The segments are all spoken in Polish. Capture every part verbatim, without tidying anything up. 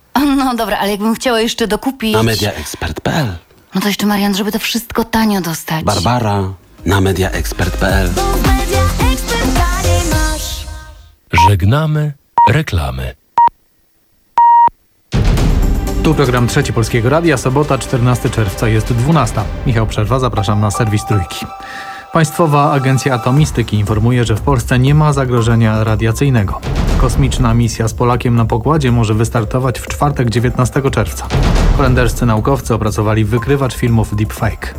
No dobra, ale jakbym chciała jeszcze dokupić... Na mediaexpert kropka p l. No to jeszcze, Marian, żeby to wszystko tanio dostać. Barbara na mediaexpert kropka p l. Żegnamy reklamy. Tu program Trzeci Polskiego Radia, sobota, czternastego czerwca, jest dwunasta. Michał Przerwa, zapraszam na serwis Trójki. Państwowa Agencja Atomistyki informuje, że w Polsce nie ma zagrożenia radiacyjnego. Kosmiczna misja z Polakiem na pokładzie może wystartować w czwartek, dziewiętnastego czerwca. Holenderscy naukowcy opracowali wykrywacz filmów deepfake.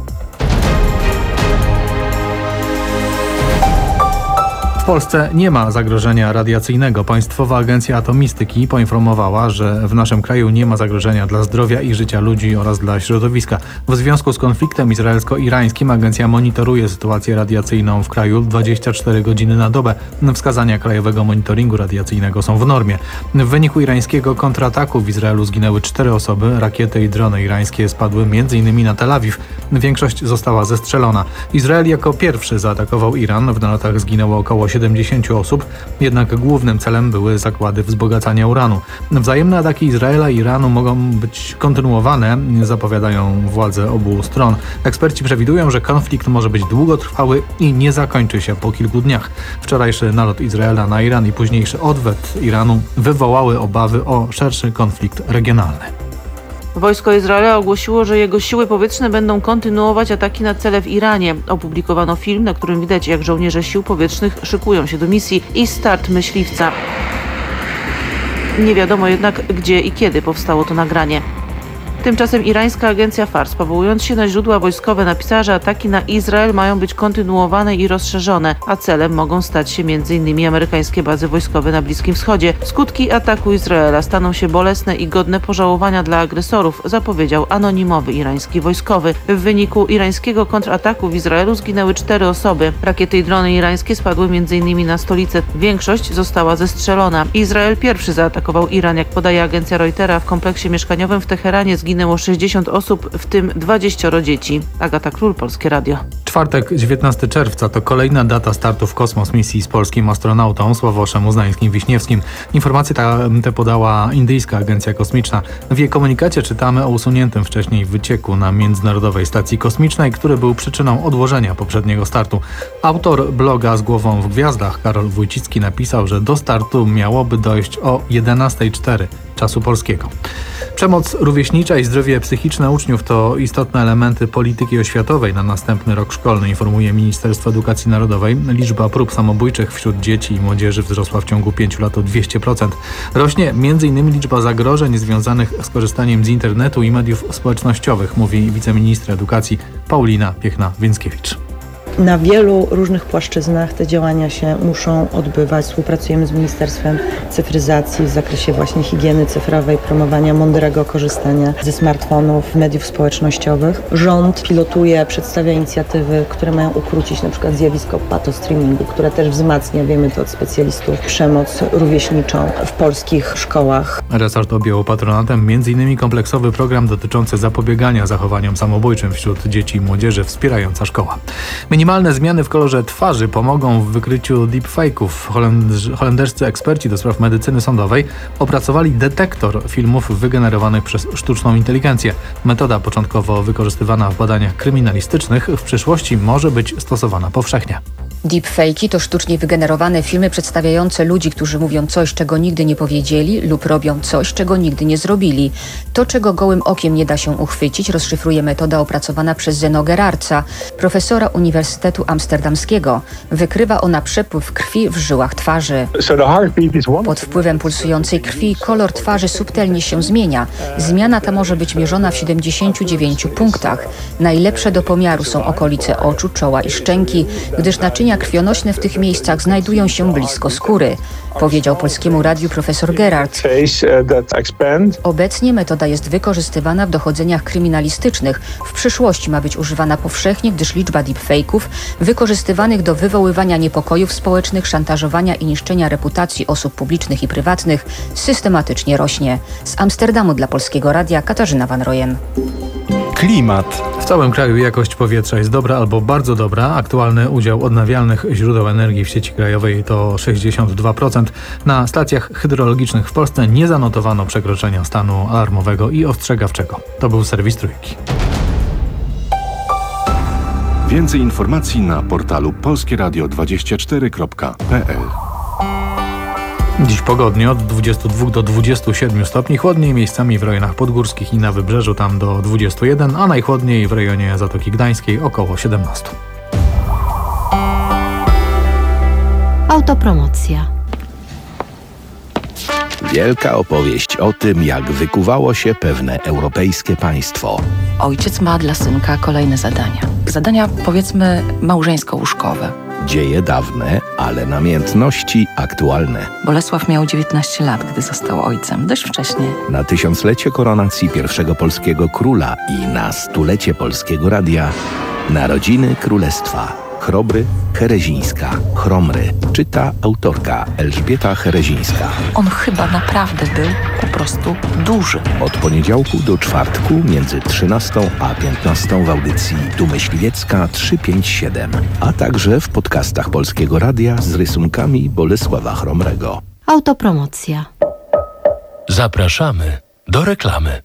W Polsce nie ma zagrożenia radiacyjnego. Państwowa Agencja Atomistyki poinformowała, że w naszym kraju nie ma zagrożenia dla zdrowia i życia ludzi oraz dla środowiska. W związku z konfliktem izraelsko-irańskim agencja monitoruje sytuację radiacyjną w kraju dwadzieścia cztery godziny na dobę. Wskazania Krajowego Monitoringu Radiacyjnego są w normie. W wyniku irańskiego kontrataku w Izraelu zginęły cztery osoby. Rakiety i drony irańskie spadły między innymi na Tel Awiw. Większość została zestrzelona. Izrael jako pierwszy zaatakował Iran. W nalotach zginęło około siedemdziesięciu osób, jednak głównym celem były zakłady wzbogacania uranu. Wzajemne ataki Izraela i Iranu mogą być kontynuowane, zapowiadają władze obu stron. Eksperci przewidują, że konflikt może być długotrwały i nie zakończy się po kilku dniach. Wczorajszy nalot Izraela na Iran i późniejszy odwet Iranu wywołały obawy o szerszy konflikt regionalny. Wojsko Izraela ogłosiło, że jego siły powietrzne będą kontynuować ataki na cele w Iranie. Opublikowano film, na którym widać, jak żołnierze sił powietrznych szykują się do misji i start myśliwca. Nie wiadomo jednak, gdzie i kiedy powstało to nagranie. Tymczasem irańska agencja Fars, powołując się na źródła wojskowe, napisała, że ataki na Izrael mają być kontynuowane i rozszerzone, a celem mogą stać się między innymi amerykańskie bazy wojskowe na Bliskim Wschodzie. Skutki ataku Izraela staną się bolesne i godne pożałowania dla agresorów, zapowiedział anonimowy irański wojskowy. W wyniku irańskiego kontrataku w Izraelu zginęły cztery osoby. Rakiety i drony irańskie spadły między innymi na stolicę. Większość została zestrzelona. Izrael pierwszy zaatakował Iran, jak podaje agencja Reutera. W kompleksie mieszkaniowym w Teheranie zginęło Zginęło sześćdziesiąt osób, w tym dwadzieścia dzieci. Agata Król, Polskie Radio. Czwartek, dziewiętnastego czerwca to kolejna data startu w kosmos misji z polskim astronautą Sławoszem Uznańskim-Wiśniewskim. Informacje te podała indyjska agencja kosmiczna. W jej komunikacie czytamy o usuniętym wcześniej wycieku na Międzynarodowej Stacji Kosmicznej, który był przyczyną odłożenia poprzedniego startu. Autor bloga Z głową w gwiazdach, Karol Wójcicki, napisał, że do startu miałoby dojść o jedenasta zero cztery czasu polskiego. Przemoc rówieśnicza i zdrowie psychiczne uczniów to istotne elementy polityki oświatowej na następny rok szkolny, informuje Ministerstwo Edukacji Narodowej. Liczba prób samobójczych wśród dzieci i młodzieży wzrosła w ciągu pięciu lat o dwieście procent. Rośnie między innymi liczba zagrożeń związanych z korzystaniem z internetu i mediów społecznościowych, mówi wiceministra edukacji Paulina Piechna-Więckiewicz. Na wielu różnych płaszczyznach te działania się muszą odbywać. Współpracujemy z Ministerstwem Cyfryzacji w zakresie właśnie higieny cyfrowej, promowania mądrego korzystania ze smartfonów, mediów społecznościowych. Rząd pilotuje, przedstawia inicjatywy, które mają ukrócić na przykład zjawisko patostreamingu, które też wzmacnia, wiemy to od specjalistów, przemoc rówieśniczą w polskich szkołach. Resort objął patronatem między innymi kompleksowy program dotyczący zapobiegania zachowaniom samobójczym wśród dzieci i młodzieży, Wspierająca szkoła. Minimalne zmiany w kolorze twarzy pomogą w wykryciu deepfake'ów. Holend- holenderscy eksperci do spraw medycyny sądowej opracowali detektor filmów wygenerowanych przez sztuczną inteligencję. Metoda początkowo wykorzystywana w badaniach kryminalistycznych w przyszłości może być stosowana powszechnie. Deepfake'i to sztucznie wygenerowane filmy przedstawiające ludzi, którzy mówią coś, czego nigdy nie powiedzieli lub robią coś, czego nigdy nie zrobili. To, czego gołym okiem nie da się uchwycić, rozszyfruje metoda opracowana przez Zeno Gerardsa, profesora Uniwersytetu Amsterdamskiego. Wykrywa ona przepływ krwi w żyłach twarzy. Pod wpływem pulsującej krwi kolor twarzy subtelnie się zmienia. Zmiana ta może być mierzona w siedemdziesięciu dziewięciu punktach. Najlepsze do pomiaru są okolice oczu, czoła i szczęki, gdyż naczynia krwionośne w tych miejscach znajdują się blisko skóry, powiedział Polskiemu Radiu profesor Gerard. Obecnie metoda jest wykorzystywana w dochodzeniach kryminalistycznych. W przyszłości ma być używana powszechnie, gdyż liczba deepfake'ów wykorzystywanych do wywoływania niepokojów społecznych, szantażowania i niszczenia reputacji osób publicznych i prywatnych systematycznie rośnie. Z Amsterdamu dla Polskiego Radia Katarzyna Van Royen. Klimat. W całym kraju jakość powietrza jest dobra albo bardzo dobra. Aktualny udział odnawialnych źródeł energii w sieci krajowej to sześćdziesiąt dwa procent. Na stacjach hydrologicznych w Polsce nie zanotowano przekroczenia stanu alarmowego i ostrzegawczego. To był serwis Trójki. Więcej informacji na portalu polskie radio dwadzieścia cztery kropka p l. Dziś pogodnie od dwudziestu dwóch do dwudziestu siedmiu stopni, chłodniej miejscami w rejonach podgórskich i na wybrzeżu tam do dwudziestu jeden, a najchłodniej w rejonie Zatoki Gdańskiej około siedemnastu. Autopromocja. Wielka opowieść o tym, jak wykuwało się pewne europejskie państwo. Ojciec ma dla synka kolejne zadania. Zadania, powiedzmy, małżeńsko-łóżkowe. Dzieje dawne, ale namiętności aktualne. Bolesław miał dziewiętnaście lat, gdy został ojcem. Dość wcześnie. Na tysiąclecie koronacji pierwszego polskiego króla i na stulecie Polskiego Radia Narodziny Królestwa. Chrobry, Herezińska, Chromry. Czyta autorka Elżbieta Herezińska. On chyba naprawdę był po prostu duży. Od poniedziałku do czwartku między trzynastą a piętnastą w audycji Tu Myśliwiecka trzysta pięćdziesiąt siedem, a także w podcastach Polskiego Radia z rysunkami Bolesława Chromrego. Autopromocja. Zapraszamy do reklamy.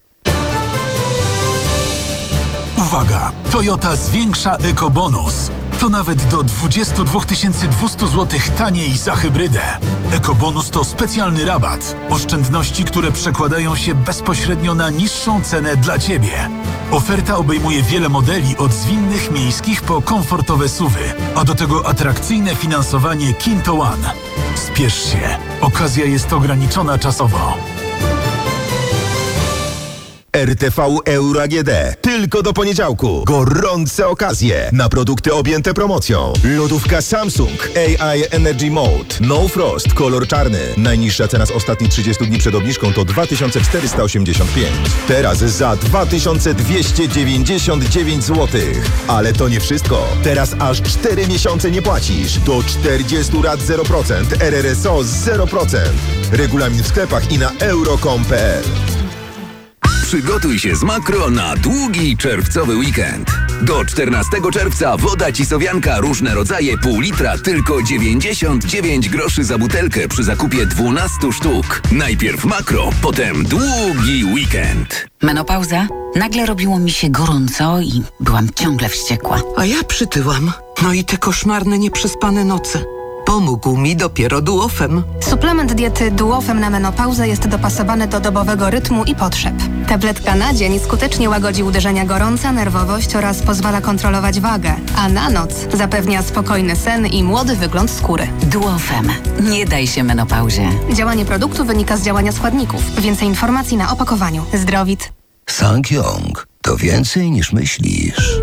Uwaga! Toyota zwiększa ekobonus. To nawet do dwudziestu dwóch tysięcy dwieście złotych taniej za hybrydę. Ekobonus to specjalny rabat. Oszczędności, które przekładają się bezpośrednio na niższą cenę dla Ciebie. Oferta obejmuje wiele modeli od zwinnych miejskich po komfortowe suwy, a do tego atrakcyjne finansowanie Kinto One. Spiesz się. Okazja jest ograniczona czasowo. R T V Euro A G D. Tylko do poniedziałku. Gorące okazje na produkty objęte promocją. Lodówka Samsung A I Energy Mode. No Frost. Kolor czarny. Najniższa cena z ostatnich trzydziestu dni przed obniżką to dwa tysiące czterysta osiemdziesiąt pięć. Teraz za dwa tysiące dwieście dziewięćdziesiąt dziewięć złotych. Ale to nie wszystko. Teraz aż cztery miesiące nie płacisz. Do czterdziestu rat zero procent. R R S O zero procent. Regulamin w sklepach i na euro kropka com kropka p l. Przygotuj się z Makro na długi czerwcowy weekend. Do czternastego czerwca woda Cisowianka różne rodzaje pół litra tylko dziewięćdziesiąt dziewięć groszy za butelkę przy zakupie dwunastu sztuk. Najpierw Makro, potem długi weekend. Menopauza? Nagle robiło mi się gorąco i byłam ciągle wściekła. A ja przytyłam. No i te koszmarne, nieprzespane noce. Pomógł mi dopiero Duofem. Suplement diety Duofem na menopauzę jest dopasowany do dobowego rytmu i potrzeb. Tabletka na dzień skutecznie łagodzi uderzenia gorąca, nerwowość oraz pozwala kontrolować wagę, a na noc zapewnia spokojny sen i młody wygląd skóry. Duofem. Nie daj się menopauzie. Działanie produktu wynika z działania składników. Więcej informacji na opakowaniu. Zdrowit. SsangYong to więcej niż myślisz.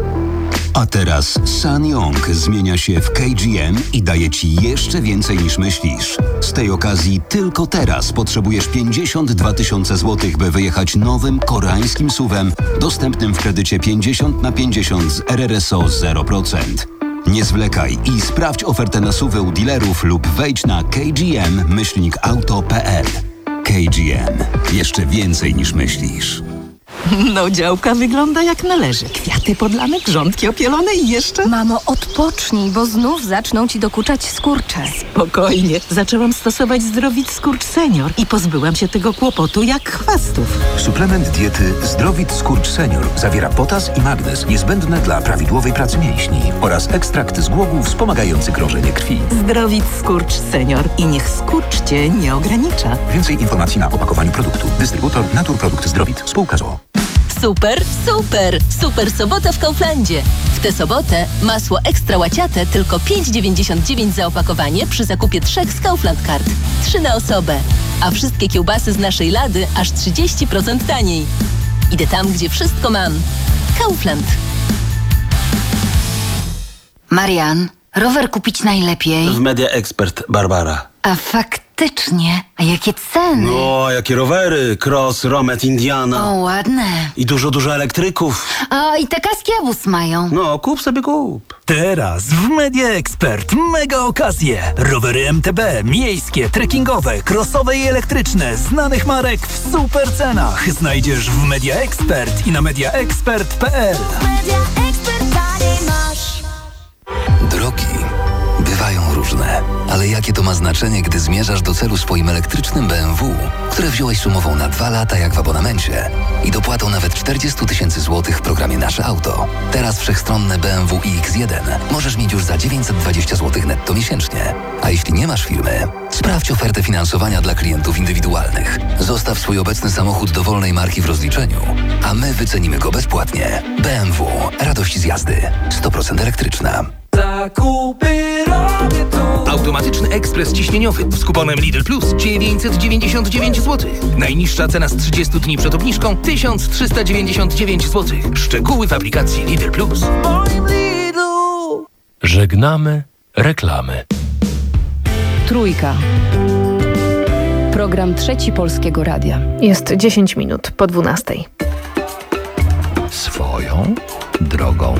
A teraz SsangYong zmienia się w K G M i daje Ci jeszcze więcej niż myślisz. Z tej okazji tylko teraz potrzebujesz pięćdziesiąt dwa tysiące złotych, by wyjechać nowym koreańskim suwem dostępnym w kredycie pięćdziesiąt na pięćdziesiąt z R R S O zero procent. Nie zwlekaj i sprawdź ofertę na suwy u dealerów lub wejdź na kgm myślnik auto kropka p l. K G M. Jeszcze więcej niż myślisz. No, działka wygląda jak należy. Kwiaty podlane, grządki opielone i jeszcze... Mamo, odpocznij, bo znów zaczną ci dokuczać skurcze. Spokojnie. Zaczęłam stosować Zdrowit Skurcz Senior i pozbyłam się tego kłopotu jak chwastów. Suplement diety Zdrowit Skurcz Senior zawiera potas i magnez niezbędne dla prawidłowej pracy mięśni oraz ekstrakt z głogów wspomagający krążenie krwi. Zdrowit Skurcz Senior i niech skurcz Cię nie ogranicza. Więcej informacji na opakowaniu produktu. Dystrybutor Naturprodukt Zdrowit. Spółka z o o. Super, super, super sobota w Kauflandzie. W tę sobotę masło ekstra łaciate tylko pięć dziewięćdziesiąt dziewięć za opakowanie przy zakupie trzech z Kaufland Card. Trzy na osobę. A wszystkie kiełbasy z naszej lady aż trzydzieści procent taniej. Idę tam, gdzie wszystko mam. Kaufland. Marian, rower kupić najlepiej. W Media Expert Barbara. A fakt Fantastycznie. A jakie ceny? No, jakie rowery, Cross, Romet, Indiana. O, ładne. I dużo, dużo elektryków. O, i te kaski Abus mają. No, kup sobie kup. Teraz w Media Expert mega okazje. Rowery M T B, miejskie, trekkingowe, crossowe i elektryczne, znanych marek w super cenach. Znajdziesz w Media Expert i na media expert kropka p l. Drogi bywają różne, ale jakie to ma znaczenie, gdy zmierzasz do celu swoim elektrycznym B M W, które wziąłeś sumową na dwa lata jak w abonamencie i dopłatą nawet czterdzieści tysięcy złotych w programie Nasze Auto. Teraz wszechstronne B M W i X jeden możesz mieć już za dziewięćset dwadzieścia złotych netto miesięcznie. A jeśli nie masz firmy, sprawdź ofertę finansowania dla klientów indywidualnych. Zostaw swój obecny samochód dowolnej marki w rozliczeniu, a my wycenimy go bezpłatnie. B M W. Radość z jazdy. sto procent elektryczna. Zakupy robię tu. Automatyczny ekspres ciśnieniowy z kuponem Lidl Plus dziewięćset dziewięćdziesiąt dziewięć złotych. Najniższa cena z trzydziestu dni przed obniżką tysiąc trzysta dziewięćdziesiąt dziewięć złotych. Szczegóły w aplikacji Lidl Plus. Żegnamy reklamy. Trójka. Program Trzeci Polskiego Radia. Jest dziesięć minut po dwunastej. Swoją drogą.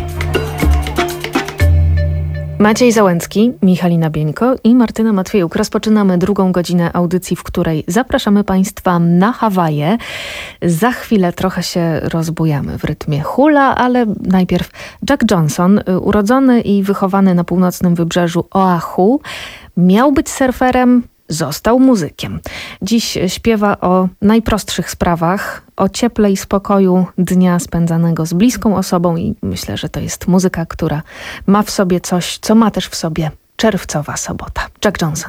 Maciej Załęcki, Michalina Bieńko i Martyna Matwiejuk. Rozpoczynamy drugą godzinę audycji, w której zapraszamy Państwa na Hawaje. Za chwilę trochę się rozbujamy w rytmie hula, ale najpierw Jack Johnson, urodzony i wychowany na północnym wybrzeżu Oahu, miał być surferem, został muzykiem. Dziś śpiewa o najprostszych sprawach, o cieple i spokoju dnia spędzanego z bliską osobą i myślę, że to jest muzyka, która ma w sobie coś, co ma też w sobie czerwcowa sobota. Jack Johnson.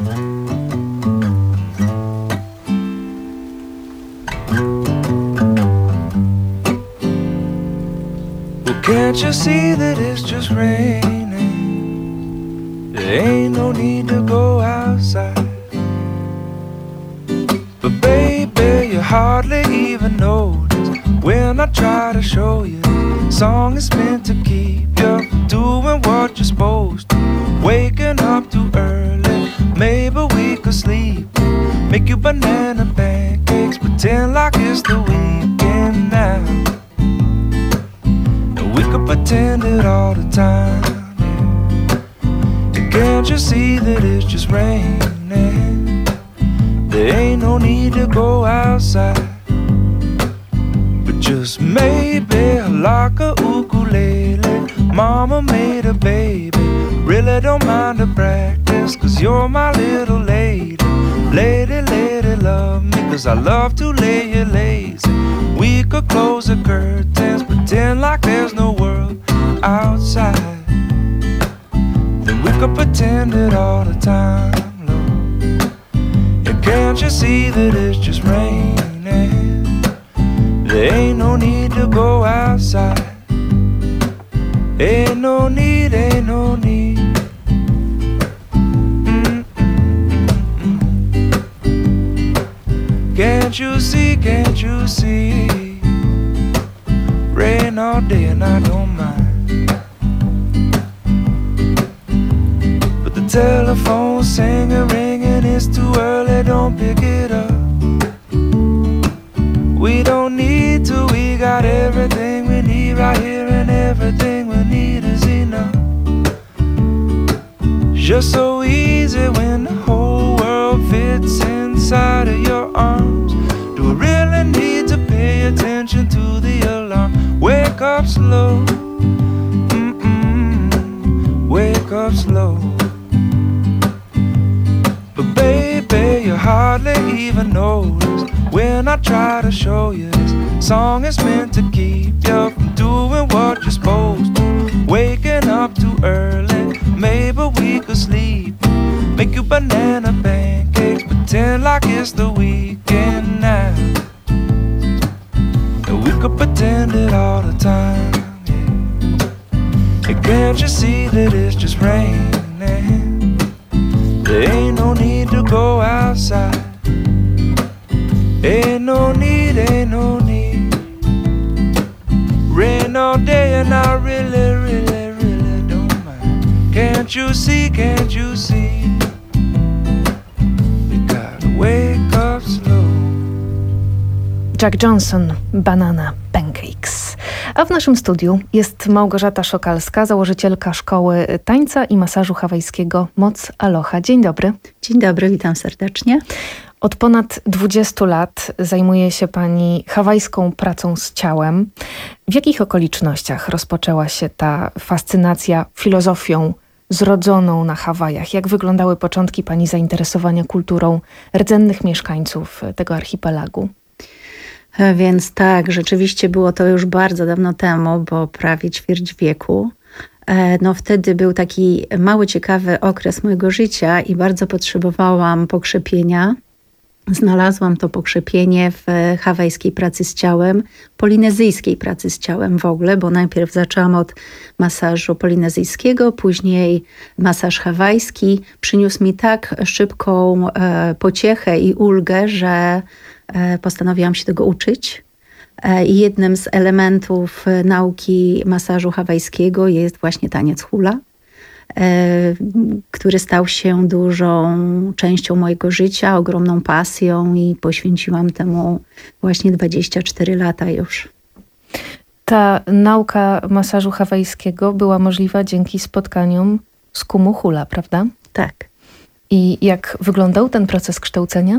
Well, can't you see that it's just raining? There ain't no need to go outside. But baby, you hardly even notice when I try to show you. Song is meant to keep you doing what you're supposed to. Waking up too early, maybe we could sleep. Make you banana pancakes, pretend like it's the weekend now. And we could pretend it all the time. And can't you see that it's just raining? There ain't no need to go outside. But just maybe like a ukulele, mama made a baby. Really don't mind the practice, cause you're my little lady. Lady, lady, love me, cause I love to lay you lazy. We could close the curtains, pretend like there's no world outside. Then we could pretend it all the time. Can't you see that it's just raining? There ain't no need to go outside. Ain't no need, ain't no need. Mm-mm-mm-mm. Can't you see, can't you see? Rain all day and I don't mind. But the telephone singing, ringing, it's too early, don't pick it up. We don't need to, we got everything we need right here, and everything we need is enough. Just so easy when the whole world fits inside of your arms. Do we really need to pay attention to the alarm? Wake up slow, mm-mm, wake up slow. But baby, you hardly even notice when I try to show you this song is meant to keep you from doing what you're supposed to. Waking up too early, maybe we could sleep. Make you banana pancakes, pretend like it's the weekend now. And we could pretend it all the time, yeah. And can't you see that it's just raining? There ain't no need to go outside. Ain't no need, ain't no need. Rain all day and I really, really, really don't mind. Can't you see, can't you see? wake up slow. Jack Johnson, Banana Pancakes. A w naszym studiu jest Małgorzata Szokalska, założycielka Szkoły Tańca i Masażu Hawajskiego Moc Aloha. Dzień dobry. Dzień dobry, witam serdecznie. Od ponad dwudziestu lat zajmuje się Pani hawajską pracą z ciałem. W jakich okolicznościach rozpoczęła się ta fascynacja filozofią zrodzoną na Hawajach? Jak wyglądały początki Pani zainteresowania kulturą rdzennych mieszkańców tego archipelagu? Więc tak, rzeczywiście było to już bardzo dawno temu, bo prawie ćwierć wieku. No wtedy był taki mały, ciekawy okres mojego życia i bardzo potrzebowałam pokrzepienia. Znalazłam to pokrzepienie w hawajskiej pracy z ciałem, polinezyjskiej pracy z ciałem w ogóle, bo najpierw zaczęłam od masażu polinezyjskiego, później masaż hawajski. Przyniósł mi tak szybką e, pociechę i ulgę, że e, postanowiłam się tego uczyć. E, I jednym z elementów nauki masażu hawajskiego jest właśnie taniec hula, który stał się dużą częścią mojego życia, ogromną pasją i poświęciłam temu właśnie dwadzieścia cztery lata już. Ta nauka masażu hawajskiego była możliwa dzięki spotkaniom z Kumu Hula, prawda? Tak. I jak wyglądał ten proces kształcenia?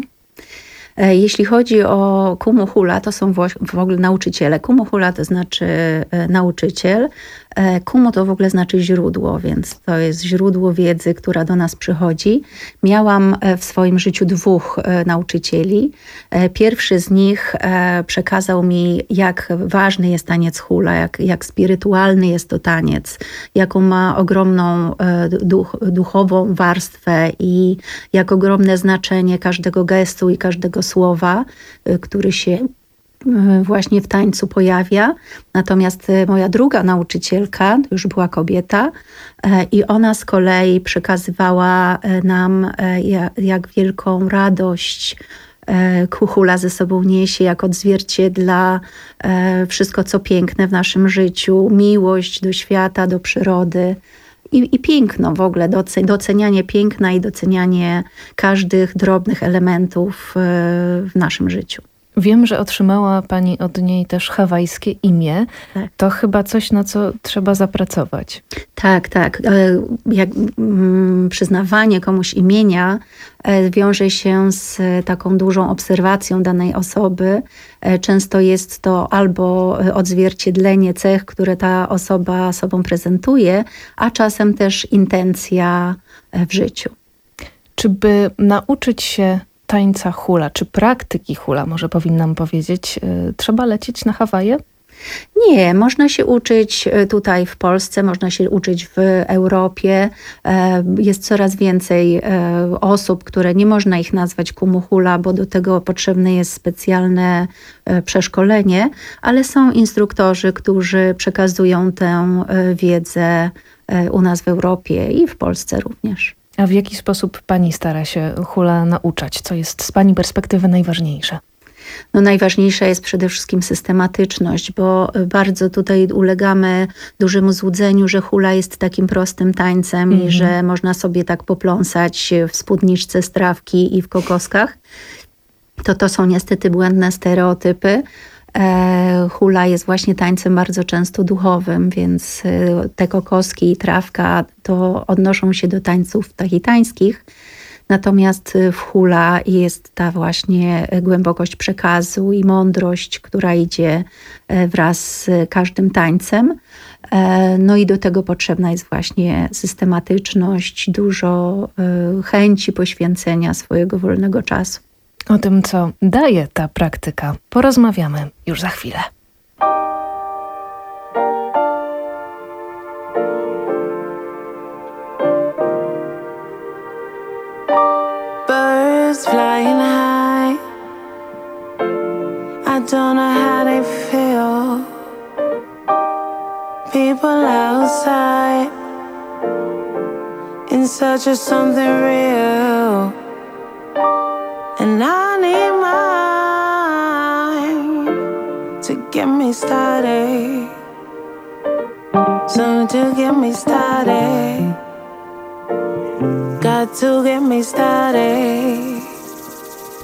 Jeśli chodzi o Kumu Hula, to są w ogóle nauczyciele. Kumu Hula to znaczy nauczyciel. Kumu to w ogóle znaczy źródło, więc to jest źródło wiedzy, która do nas przychodzi. Miałam w swoim życiu dwóch nauczycieli. Pierwszy z nich przekazał mi, jak ważny jest taniec hula, jak, jak spirytualny jest to taniec, jaką ma ogromną duch, duchową warstwę i jak ogromne znaczenie każdego gestu i każdego słowa, który się właśnie w tańcu pojawia. Natomiast moja druga nauczycielka, to już była kobieta, i ona z kolei przekazywała nam, jak wielką radość hula ze sobą niesie, jak odzwierciedla wszystko, co piękne w naszym życiu, miłość do świata, do przyrody. I, I piękno w ogóle, docenianie piękna i docenianie każdych drobnych elementów w naszym życiu. Wiem, że otrzymała Pani od niej też hawajskie imię. Tak. To chyba coś, na co trzeba zapracować. Tak, tak. Jak mm, przyznawanie komuś imienia wiąże się z taką dużą obserwacją danej osoby. Często jest to albo odzwierciedlenie cech, które ta osoba sobą prezentuje, a czasem też intencja w życiu. Czy by nauczyć się tańca hula, czy praktyki hula, może powinnam powiedzieć, trzeba lecieć na Hawaje? Nie, można się uczyć tutaj w Polsce, można się uczyć w Europie. Jest coraz więcej osób, które nie można ich nazwać kumu hula, bo do tego potrzebne jest specjalne przeszkolenie, ale są instruktorzy, którzy przekazują tę wiedzę u nas w Europie i w Polsce również. A w jaki sposób Pani stara się hula nauczać? Co jest z Pani perspektywy najważniejsze? No najważniejsza jest przede wszystkim systematyczność, bo bardzo tutaj ulegamy dużemu złudzeniu, że hula jest takim prostym tańcem mm-hmm. i że można sobie tak popląsać w spódniczce z trawki i w kokoskach. To to są niestety błędne stereotypy. E, hula jest właśnie tańcem bardzo często duchowym, więc e, te kokoski i trawka to odnoszą się do tańców tahitańskich. Natomiast w hula jest ta właśnie głębokość przekazu i mądrość, która idzie wraz z każdym tańcem. No i do tego potrzebna jest właśnie systematyczność, dużo chęci poświęcenia swojego wolnego czasu. O tym, co daje ta praktyka, porozmawiamy już za chwilę. Birds flying high, I don't know how they feel. People outside, in search of something real. And I need mine to get me started, something to get me started. Got to get me started.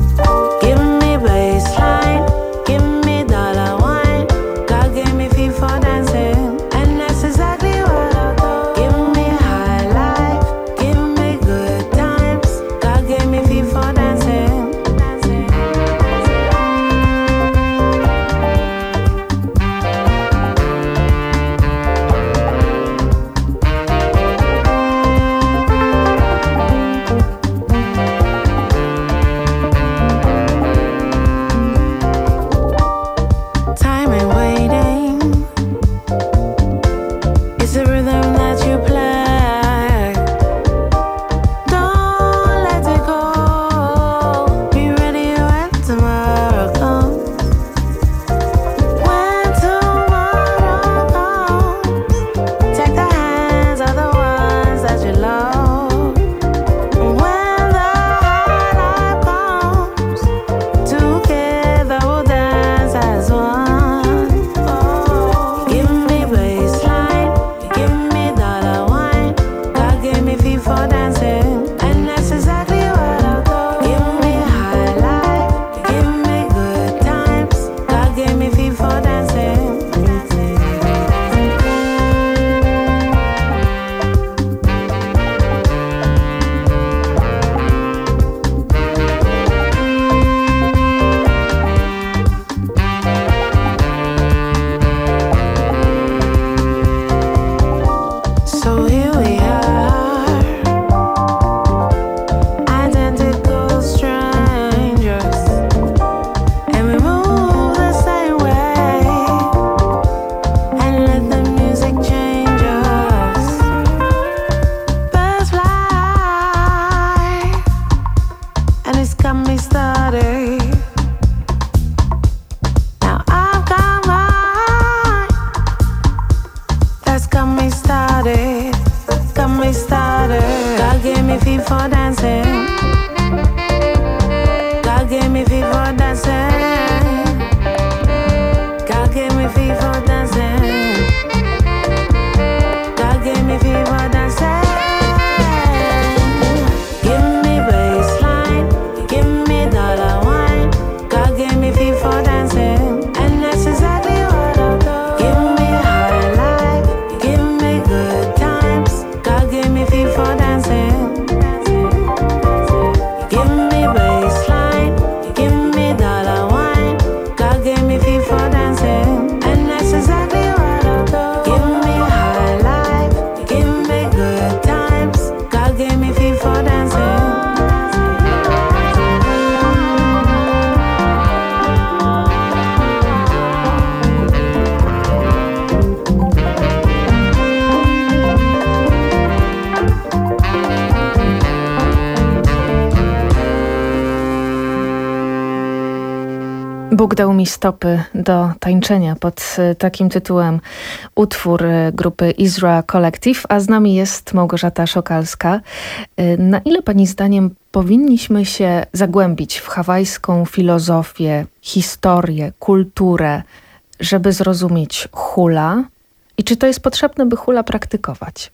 Bóg dał mi stopy do tańczenia pod takim tytułem utwór grupy Israel Collective, a z nami jest Małgorzata Szokalska. Na ile pani zdaniem powinniśmy się zagłębić w hawajską filozofię, historię, kulturę, żeby zrozumieć hula? I czy to jest potrzebne, by hula praktykować?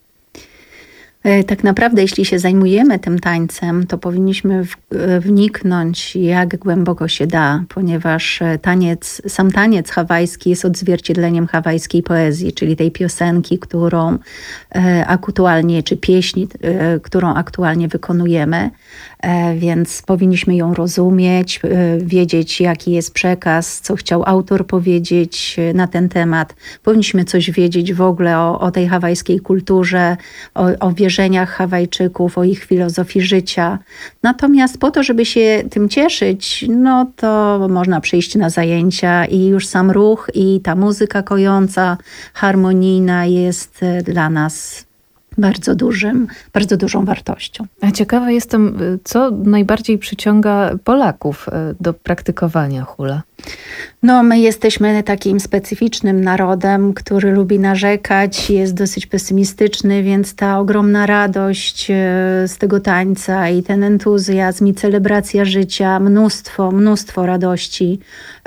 Tak naprawdę, jeśli się zajmujemy tym tańcem, to powinniśmy w, wniknąć, jak głęboko się da, ponieważ taniec, sam taniec hawajski jest odzwierciedleniem hawajskiej poezji, czyli tej piosenki, którą e, aktualnie, czy pieśni, e, którą aktualnie wykonujemy, e, więc powinniśmy ją rozumieć, e, wiedzieć, jaki jest przekaz, co chciał autor powiedzieć na ten temat. Powinniśmy coś wiedzieć w ogóle o, o tej hawajskiej kulturze, o, o wierzeniach Hawajczyków, o ich filozofii życia. Natomiast po to, żeby się tym cieszyć, no to można przyjść na zajęcia i już sam ruch i ta muzyka kojąca, harmonijna jest dla nas bardzo dużym, bardzo dużą wartością. A ciekawa jestem, co najbardziej przyciąga Polaków do praktykowania hula? No, my jesteśmy takim specyficznym narodem, który lubi narzekać, jest dosyć pesymistyczny, więc ta ogromna radość z tego tańca i ten entuzjazm i celebracja życia, mnóstwo, mnóstwo radości,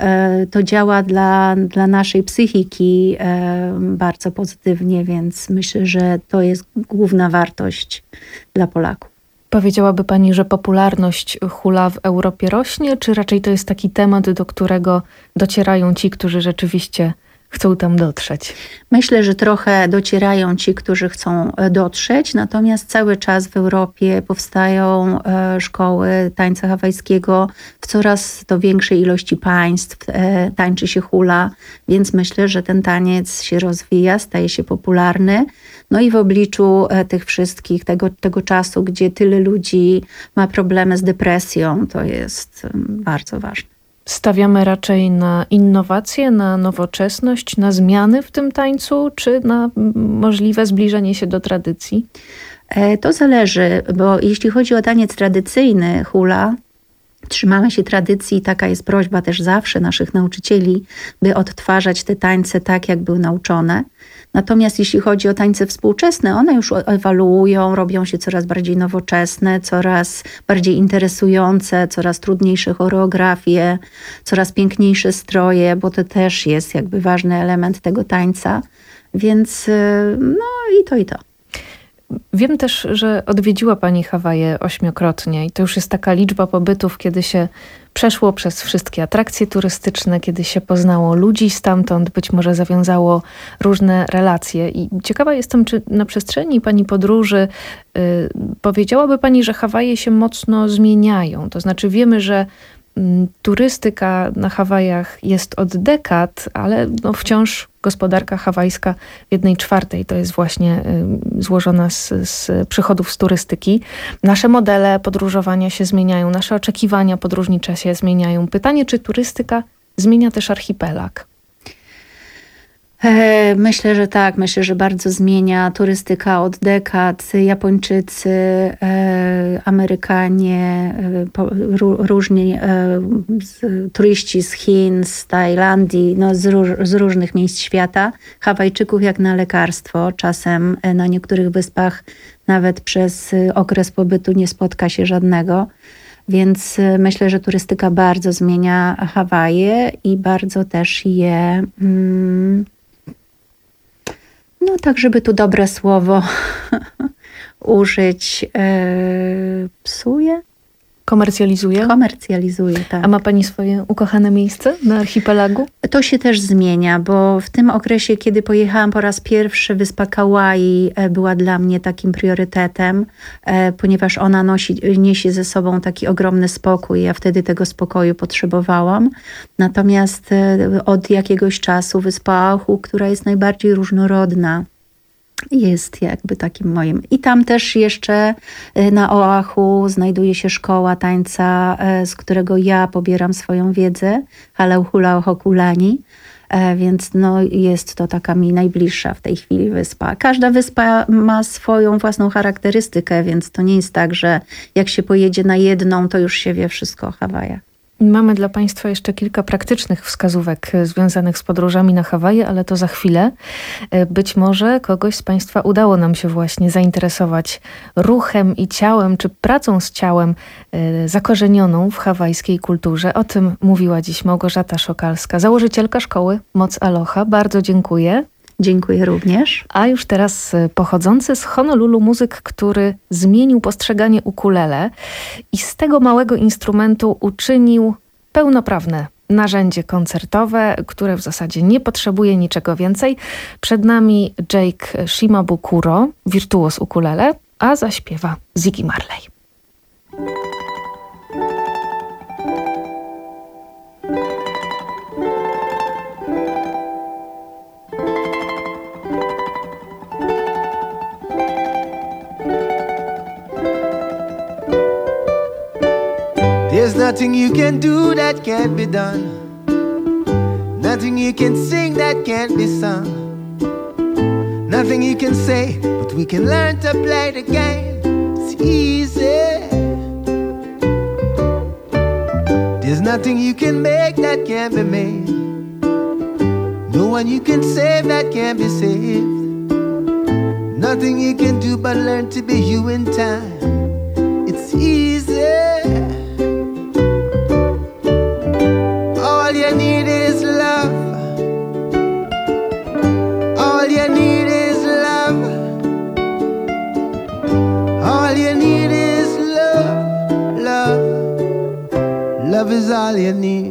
to działa dla, dla naszej psychiki bardzo pozytywnie, więc myślę, że to jest główna wartość dla Polaków. Powiedziałaby pani, że popularność hula w Europie rośnie, czy raczej to jest taki temat, do którego docierają ci, którzy rzeczywiście chcą tam dotrzeć? Myślę, że trochę docierają ci, którzy chcą dotrzeć, natomiast cały czas w Europie powstają szkoły tańca hawajskiego w coraz to większej ilości państw. Tańczy się hula, więc myślę, że ten taniec się rozwija, staje się popularny. No i w obliczu tych wszystkich, tego, tego czasu, gdzie tyle ludzi ma problemy z depresją, to jest bardzo ważne. Stawiamy raczej na innowacje, na nowoczesność, na zmiany w tym tańcu, czy na możliwe zbliżenie się do tradycji? To zależy, bo jeśli chodzi o taniec tradycyjny, hula, trzymamy się tradycji, taka jest prośba też zawsze naszych nauczycieli, by odtwarzać te tańce tak, jak były nauczone. Natomiast jeśli chodzi o tańce współczesne, one już ewaluują, robią się coraz bardziej nowoczesne, coraz bardziej interesujące, coraz trudniejsze choreografie, coraz piękniejsze stroje, bo to też jest jakby ważny element tego tańca. Więc no i to i to. Wiem też, że odwiedziła pani Hawaje ośmiokrotnie i to już jest taka liczba pobytów, kiedy się przeszło przez wszystkie atrakcje turystyczne, kiedy się poznało ludzi stamtąd, być może zawiązało różne relacje. I ciekawa jestem, czy na przestrzeni pani podróży yy, powiedziałaby pani, że Hawaje się mocno zmieniają. To znaczy wiemy, że turystyka na Hawajach jest od dekad, ale no wciąż gospodarka hawajska w jednej czwartej to jest właśnie y, złożona z, z przychodów z turystyki. Nasze modele podróżowania się zmieniają, nasze oczekiwania podróżnicze się zmieniają. Pytanie, czy turystyka zmienia też archipelag? Myślę, że tak. Myślę, że bardzo zmienia turystyka od dekad. Japończycy, Amerykanie, różni turyści z Chin, z Tajlandii, no z, róż, z różnych miejsc świata. Hawajczyków jak na lekarstwo. Czasem na niektórych wyspach nawet przez okres pobytu nie spotka się żadnego. Więc myślę, że turystyka bardzo zmienia Hawaje i bardzo też je... Mm, No tak, żeby tu dobre słowo użyć, yy, psuje? Komercjalizuje? Komercjalizuje, tak. A ma pani swoje ukochane miejsce na archipelagu? To się też zmienia, bo w tym okresie, kiedy pojechałam po raz pierwszy, wyspa Kauai była dla mnie takim priorytetem, ponieważ ona nosi, niesie ze sobą taki ogromny spokój. Ja wtedy tego spokoju potrzebowałam. Natomiast od jakiegoś czasu wyspa Oahu, która jest najbardziej różnorodna, jest jakby takim moim. I tam też jeszcze na Oahu znajduje się szkoła tańca, z którego ja pobieram swoją wiedzę, Haleuhula Hokulani, więc no jest to taka mi najbliższa w tej chwili wyspa. Każda wyspa ma swoją własną charakterystykę, więc to nie jest tak, że jak się pojedzie na jedną, to już się wie wszystko o Hawajach. Mamy dla Państwa jeszcze kilka praktycznych wskazówek związanych z podróżami na Hawaje, ale to za chwilę. Być może kogoś z Państwa udało nam się właśnie zainteresować ruchem i ciałem, czy pracą z ciałem zakorzenioną w hawajskiej kulturze. O tym mówiła dziś Małgorzata Szokalska, założycielka szkoły Moc Aloha. Bardzo dziękuję. Dziękuję również. A już teraz pochodzący z Honolulu muzyk, który zmienił postrzeganie ukulele i z tego małego instrumentu uczynił pełnoprawne narzędzie koncertowe, które w zasadzie nie potrzebuje niczego więcej. Przed nami Jake Shimabukuro, wirtuoz ukulele, a zaśpiewa Ziggy Marley. There's nothing you can do that can't be done. Nothing you can sing that can't be sung. Nothing you can say, but we can learn to play the game. It's easy. There's nothing you can make that can't be made. No one you can save that can't be saved. Nothing you can do but learn to be you in time. It's easy. All you need is love. All you need is love. All you need is love. Love. Love is all you need.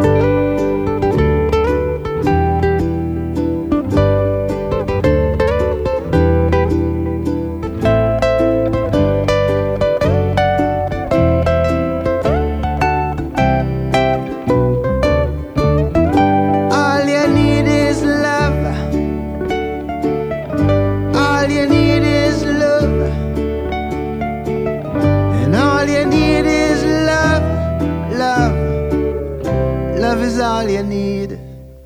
All you need.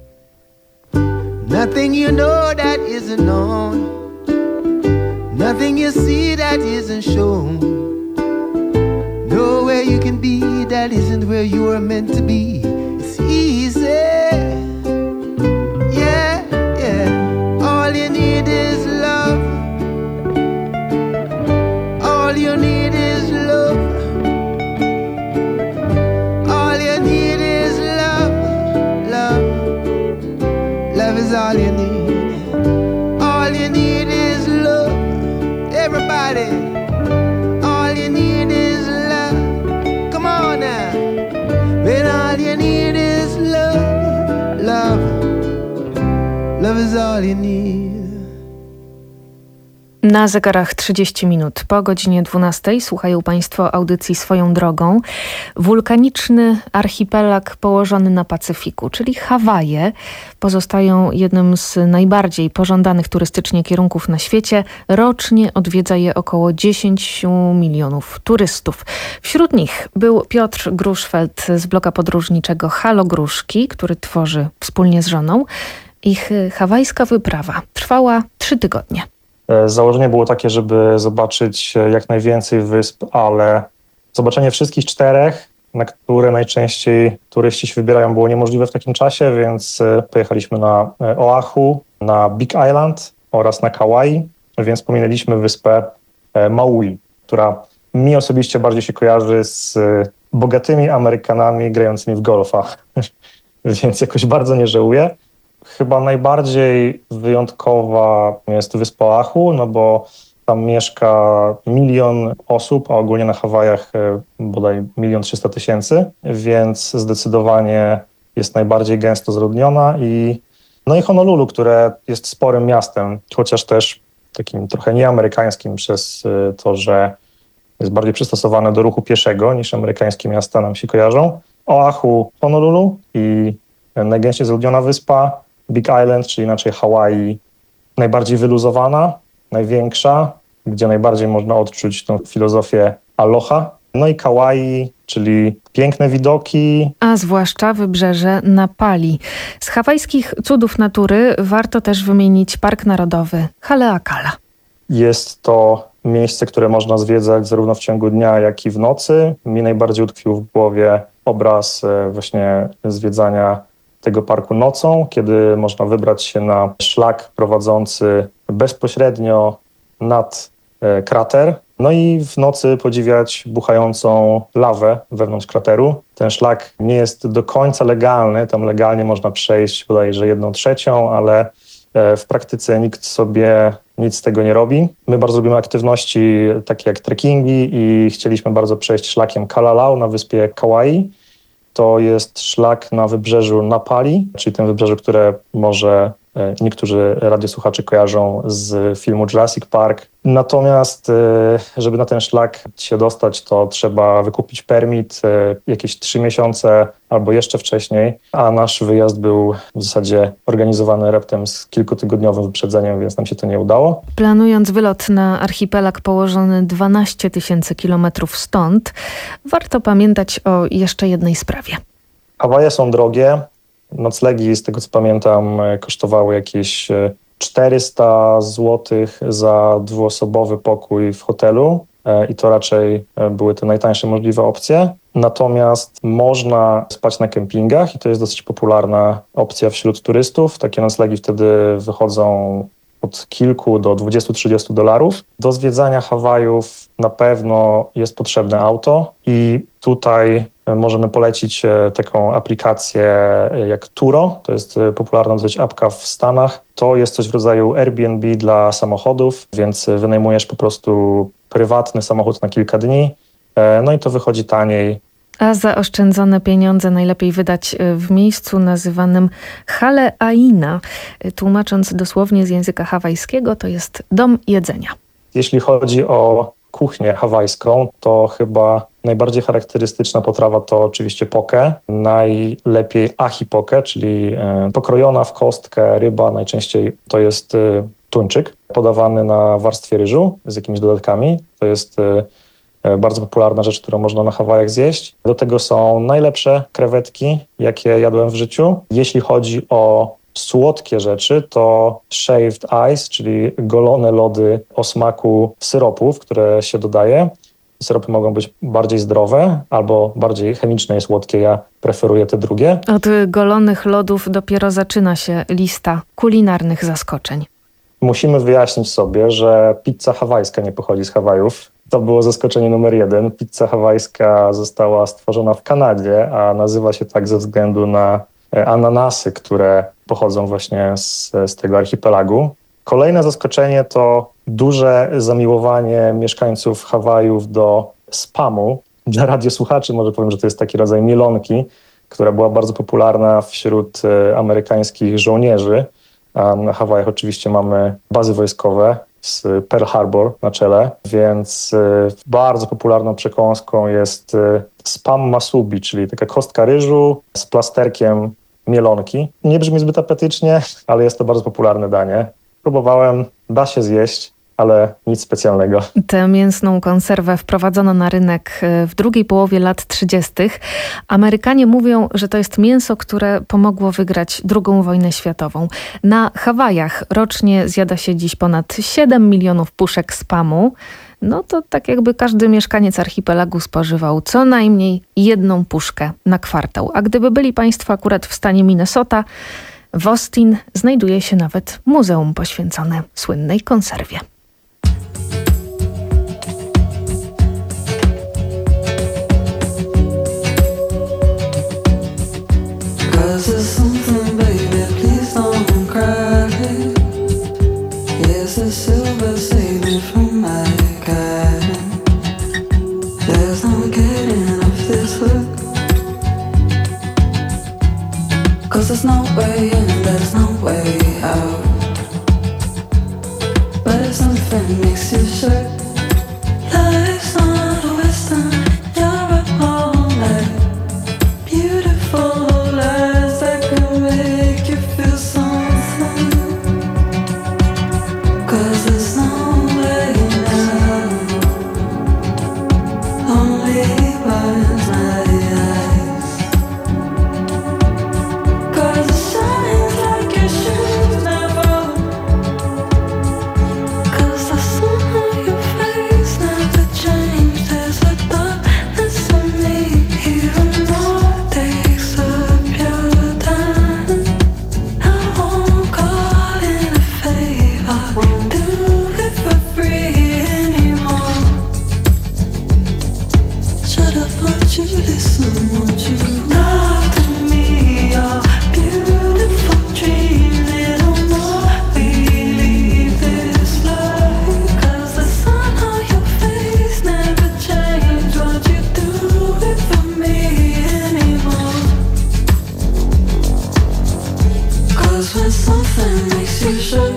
Nothing you know that isn't known. Nothing you see that isn't shown. Nowhere you can be that isn't where you are meant to be. It's easy. Yeah, yeah. All you need is love. All you need is love. Is all you need. All you need is love. Everybody. All you need is love. Come on now. When all you need is love. Love. Love is all you need. Na zegarach trzydzieści minut po godzinie dwunastej słuchają Państwo audycji Swoją drogą. Wulkaniczny archipelag położony na Pacyfiku, czyli Hawaje, pozostają jednym z najbardziej pożądanych turystycznie kierunków na świecie. Rocznie odwiedza je około dziesięć milionów turystów. Wśród nich był Piotr Gruszfeld z bloga podróżniczego Halo Gruszki, który tworzy wspólnie z żoną. Ich hawajska wyprawa trwała trzy tygodnie. Założenie było takie, żeby zobaczyć jak najwięcej wysp, ale zobaczenie wszystkich czterech, na które najczęściej turyści się wybierają, było niemożliwe w takim czasie, więc pojechaliśmy na Oahu, na Big Island oraz na Kauai, więc pominęliśmy wyspę Maui, która mi osobiście bardziej się kojarzy z bogatymi Amerykanami grającymi w golfa, więc jakoś bardzo nie żałuję. Chyba najbardziej wyjątkowa jest wyspa Oahu, no bo tam mieszka milion osób, a ogólnie na Hawajach bodaj milion trzysta tysięcy, więc zdecydowanie jest najbardziej gęsto zaludniona. I, no i Honolulu, które jest sporym miastem, chociaż też takim trochę nieamerykańskim przez to, że jest bardziej przystosowane do ruchu pieszego niż amerykańskie miasta nam się kojarzą. Oahu, Honolulu i najgęściej zaludniona wyspa Big Island, czyli inaczej Hawaii, najbardziej wyluzowana, największa, gdzie najbardziej można odczuć tą filozofię aloha. No i Kauai, czyli piękne widoki. A zwłaszcza wybrzeże Napali. Z hawajskich cudów natury warto też wymienić Park Narodowy Haleakala. Jest to miejsce, które można zwiedzać zarówno w ciągu dnia, jak i w nocy. Mi najbardziej utkwił w głowie obraz właśnie zwiedzania tego parku nocą, kiedy można wybrać się na szlak prowadzący bezpośrednio nad krater, no i w nocy podziwiać buchającą lawę wewnątrz krateru. Ten szlak nie jest do końca legalny, tam legalnie można przejść bodajże jedną trzecią, ale w praktyce nikt sobie nic z tego nie robi. My bardzo lubimy aktywności takie jak trekkingi i chcieliśmy bardzo przejść szlakiem Kalalau na wyspie Kauai. To jest szlak na wybrzeżu Napali, czyli tym wybrzeżu, które może niektórzy radiosłuchacze kojarzą z filmu Jurassic Park. Natomiast, żeby na ten szlak się dostać, to trzeba wykupić permit jakieś trzy miesiące albo jeszcze wcześniej, a nasz wyjazd był w zasadzie organizowany raptem z kilkutygodniowym wyprzedzeniem, więc nam się to nie udało. Planując wylot na archipelag położony dwanaście tysięcy kilometrów stąd, warto pamiętać o jeszcze jednej sprawie. Hawaje są drogie. Noclegi, z tego co pamiętam, kosztowały jakieś czterysta złotych za dwuosobowy pokój w hotelu i to raczej były te najtańsze możliwe opcje. Natomiast można spać na kempingach i to jest dosyć popularna opcja wśród turystów. Takie noclegi wtedy wychodzą od kilku do dwudziestu trzydziestu dolarów. Do zwiedzania Hawajów na pewno jest potrzebne auto i tutaj możemy polecić taką aplikację jak Turo. To jest popularna dosyć apka w Stanach. To jest coś w rodzaju Airbnb dla samochodów, więc wynajmujesz po prostu prywatny samochód na kilka dni, no i to wychodzi taniej. A zaoszczędzone pieniądze najlepiej wydać w miejscu nazywanym Hale'aina. Tłumacząc dosłownie z języka hawajskiego, to jest dom jedzenia. Jeśli chodzi o kuchnię hawajską, to chyba najbardziej charakterystyczna potrawa to oczywiście poke. Najlepiej ahi poke, czyli pokrojona w kostkę ryba. Najczęściej to jest tuńczyk podawany na warstwie ryżu z jakimiś dodatkami. To jest bardzo popularna rzecz, którą można na Hawajach zjeść. Do tego są najlepsze krewetki, jakie jadłem w życiu. Jeśli chodzi o słodkie rzeczy, to shaved ice, czyli golone lody o smaku syropów, które się dodaje. Syropy mogą być bardziej zdrowe albo bardziej chemiczne i słodkie. Ja preferuję te drugie. Od golonych lodów dopiero zaczyna się lista kulinarnych zaskoczeń. Musimy wyjaśnić sobie, że pizza hawajska nie pochodzi z Hawajów. To było zaskoczenie numer jeden. Pizza hawajska została stworzona w Kanadzie, a nazywa się tak ze względu na ananasy, które pochodzą właśnie z, z tego archipelagu. Kolejne zaskoczenie to duże zamiłowanie mieszkańców Hawajów do spamu. Dla radiosłuchaczy może powiem, że to jest taki rodzaj mielonki, która była bardzo popularna wśród amerykańskich żołnierzy. A na Hawajach oczywiście mamy bazy wojskowe z Pearl Harbor na czele, więc bardzo popularną przekąską jest spam masubi, czyli taka kostka ryżu z plasterkiem mielonki. Nie brzmi zbyt apetycznie, ale jest to bardzo popularne danie. Próbowałem, da się zjeść, ale nic specjalnego. Tę mięsną konserwę wprowadzono na rynek w drugiej połowie lat trzydziestych. Amerykanie mówią, że to jest mięso, które pomogło wygrać drugą wojnę światową. Na Hawajach rocznie zjada się dziś ponad siedem milionów puszek spamu. No to tak jakby każdy mieszkaniec archipelagu spożywał co najmniej jedną puszkę na kwartał. A gdyby byli Państwo akurat w stanie Minnesota, w Austin znajduje się nawet muzeum poświęcone słynnej konserwie. There's no way in, there's no way out. But if something makes you sure, life's not a western, you're a whole life. Beautiful lies that 'Cause when something makes you shook,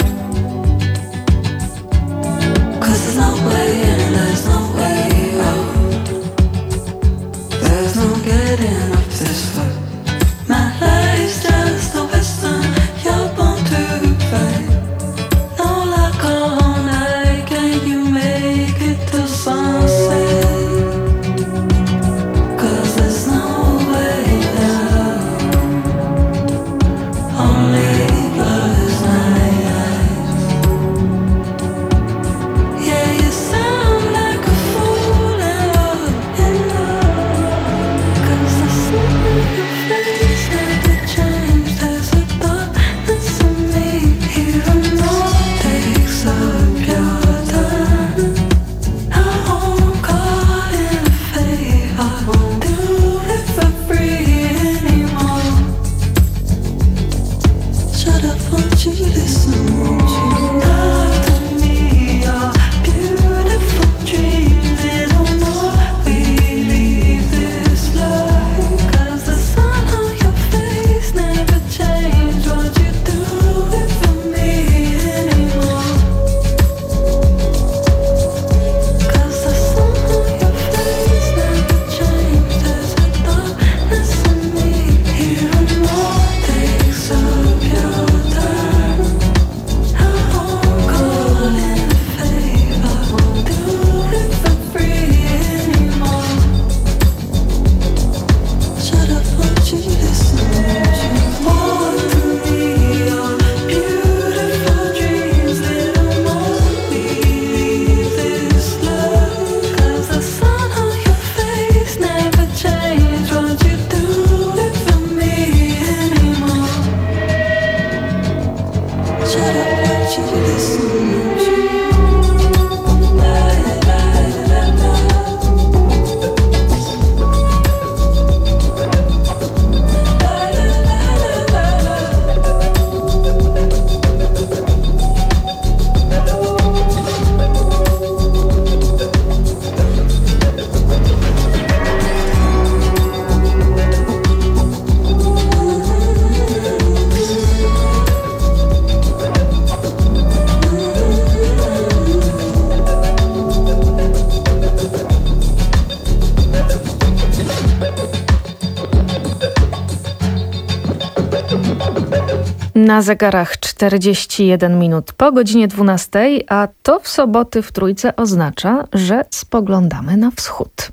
'cause there's no way in, there's no way out, there's no getting up this foot. My life's just a western, you're born to fight. No luck all night, can you make it to sunset? 'Cause there's no way out, only blood's night. Yeah, you sound like a fool in love, in love. 'Cause the sun of your face never changed. There's a darkness in me, even though it takes up your time. I won't call in a favor, I won't do it for free anymore. Shut up, won't you listen, won't you love to me, your beautiful dreams, little more we leave this life. 'Cause the sun on your face never changed, won't you do it for me anymore? 'Cause the sun on your face never changed, there's a darkness in me, even more takes up your time. I won't call in a favor, won't do it for free anymore. Shut up, won't you listen, won't you walk to me, your beautiful dreams, little more we leave this life. 'Cause the sun on your face never changed, won't you do it for me anymore? Shut up, won't you listen, won't you? La, la, la, la. Na zegarach czterdzieści jeden minut po godzinie dwunastej, a to w soboty w Trójce oznacza, że spoglądamy na wschód.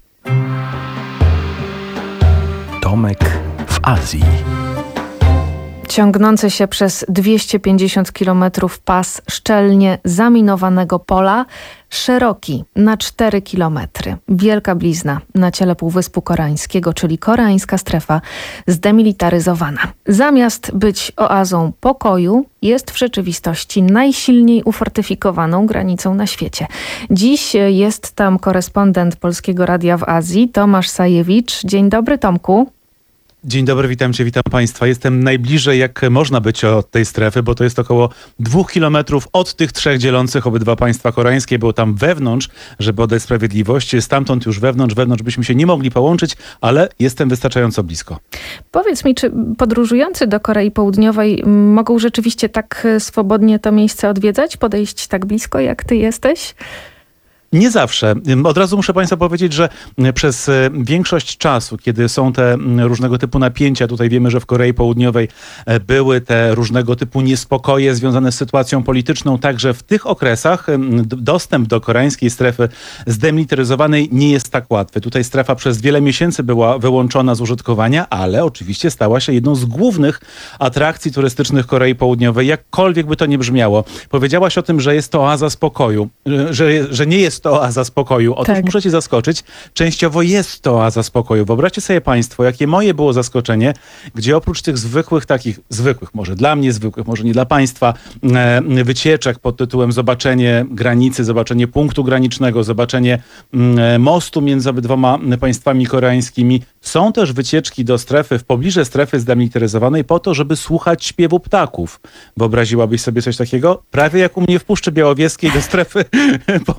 Tomek w Azji. Ciągnący się przez dwieście pięćdziesiąt kilometrów pas szczelnie zaminowanego pola, szeroki na cztery kilometry. Wielka blizna na ciele Półwyspu Koreańskiego, czyli koreańska strefa zdemilitaryzowana. Zamiast być oazą pokoju, jest w rzeczywistości najsilniej ufortyfikowaną granicą na świecie. Dziś jest tam korespondent Polskiego Radia w Azji, Tomasz Sajewicz. Dzień dobry, Tomku. Dzień dobry, witam Cię, witam Państwa. Jestem najbliżej, jak można być od tej strefy, bo to jest około dwóch kilometrów od tych trzech dzielących obydwa państwa koreańskie. Było tam wewnątrz, żeby oddać sprawiedliwość. Stamtąd już wewnątrz, wewnątrz byśmy się nie mogli połączyć, ale jestem wystarczająco blisko. Powiedz mi, czy podróżujący do Korei Południowej mogą rzeczywiście tak swobodnie to miejsce odwiedzać, podejść tak blisko, jak Ty jesteś? Nie zawsze. Od razu muszę Państwu powiedzieć, że przez większość czasu, kiedy są te różnego typu napięcia, tutaj wiemy, że w Korei Południowej były te różnego typu niespokoje związane z sytuacją polityczną, także w tych okresach dostęp do koreańskiej strefy zdemilitaryzowanej nie jest tak łatwy. Tutaj strefa przez wiele miesięcy była wyłączona z użytkowania, ale oczywiście stała się jedną z głównych atrakcji turystycznych Korei Południowej, jakkolwiek by to nie brzmiało. Powiedziałaś o tym, że jest to oaza spokoju, że, że nie jest to oaza spokoju. Otóż tak. Muszę Cię zaskoczyć. Częściowo jest to oaza spokoju. Wyobraźcie sobie Państwo, jakie moje było zaskoczenie, gdzie oprócz tych zwykłych, takich zwykłych, może dla mnie zwykłych, może nie dla Państwa, e, wycieczek pod tytułem zobaczenie granicy, zobaczenie punktu granicznego, zobaczenie e, mostu między obydwoma państwami koreańskimi, są też wycieczki do strefy, w pobliże strefy zdemilitaryzowanej po to, żeby słuchać śpiewu ptaków. Wyobraziłabyś sobie coś takiego? Prawie jak u mnie w Puszczy Białowieskiej do strefy południowo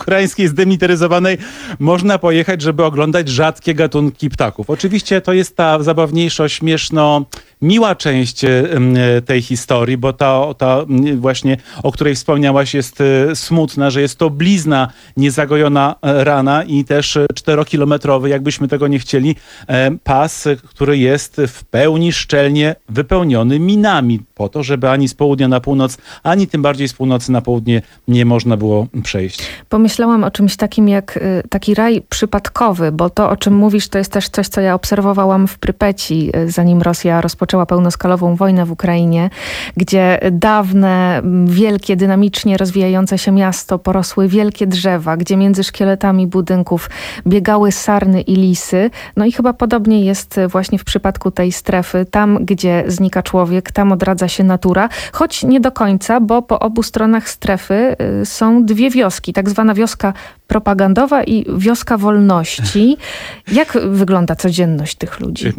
Północno-Koreańskiej zdemilitaryzowanej można pojechać, żeby oglądać rzadkie gatunki ptaków. Oczywiście to jest ta zabawniejsza, śmieszno miła część e, tej historii, bo ta, ta właśnie, o której wspomniałaś, jest e, smutna, że jest to blizna, niezagojona e, rana i też e, czterokilometrowy, jakbyśmy tego nie chcieli, e, pas, który jest w pełni szczelnie wypełniony minami, po to, żeby ani z południa na północ, ani tym bardziej z północy na południe nie można było przejść. Pomyślałam o czymś takim jak y, taki raj przypadkowy, bo to, o czym mówisz, to jest też coś, co ja obserwowałam w Prypeci, y, zanim Rosja rozpoczęła pełnoskalową wojnę w Ukrainie, gdzie dawne, wielkie, dynamicznie rozwijające się miasto porosły wielkie drzewa, gdzie między szkieletami budynków biegały sarny i lisy. No i chyba podobnie jest właśnie w przypadku tej strefy. Tam, gdzie znika człowiek, tam odradza się natura, choć nie do końca, bo po obu stronach strefy y, są dwie wioski, tak zwana wioska propagandowa i wioska wolności. Jak wygląda codzienność tych ludzi?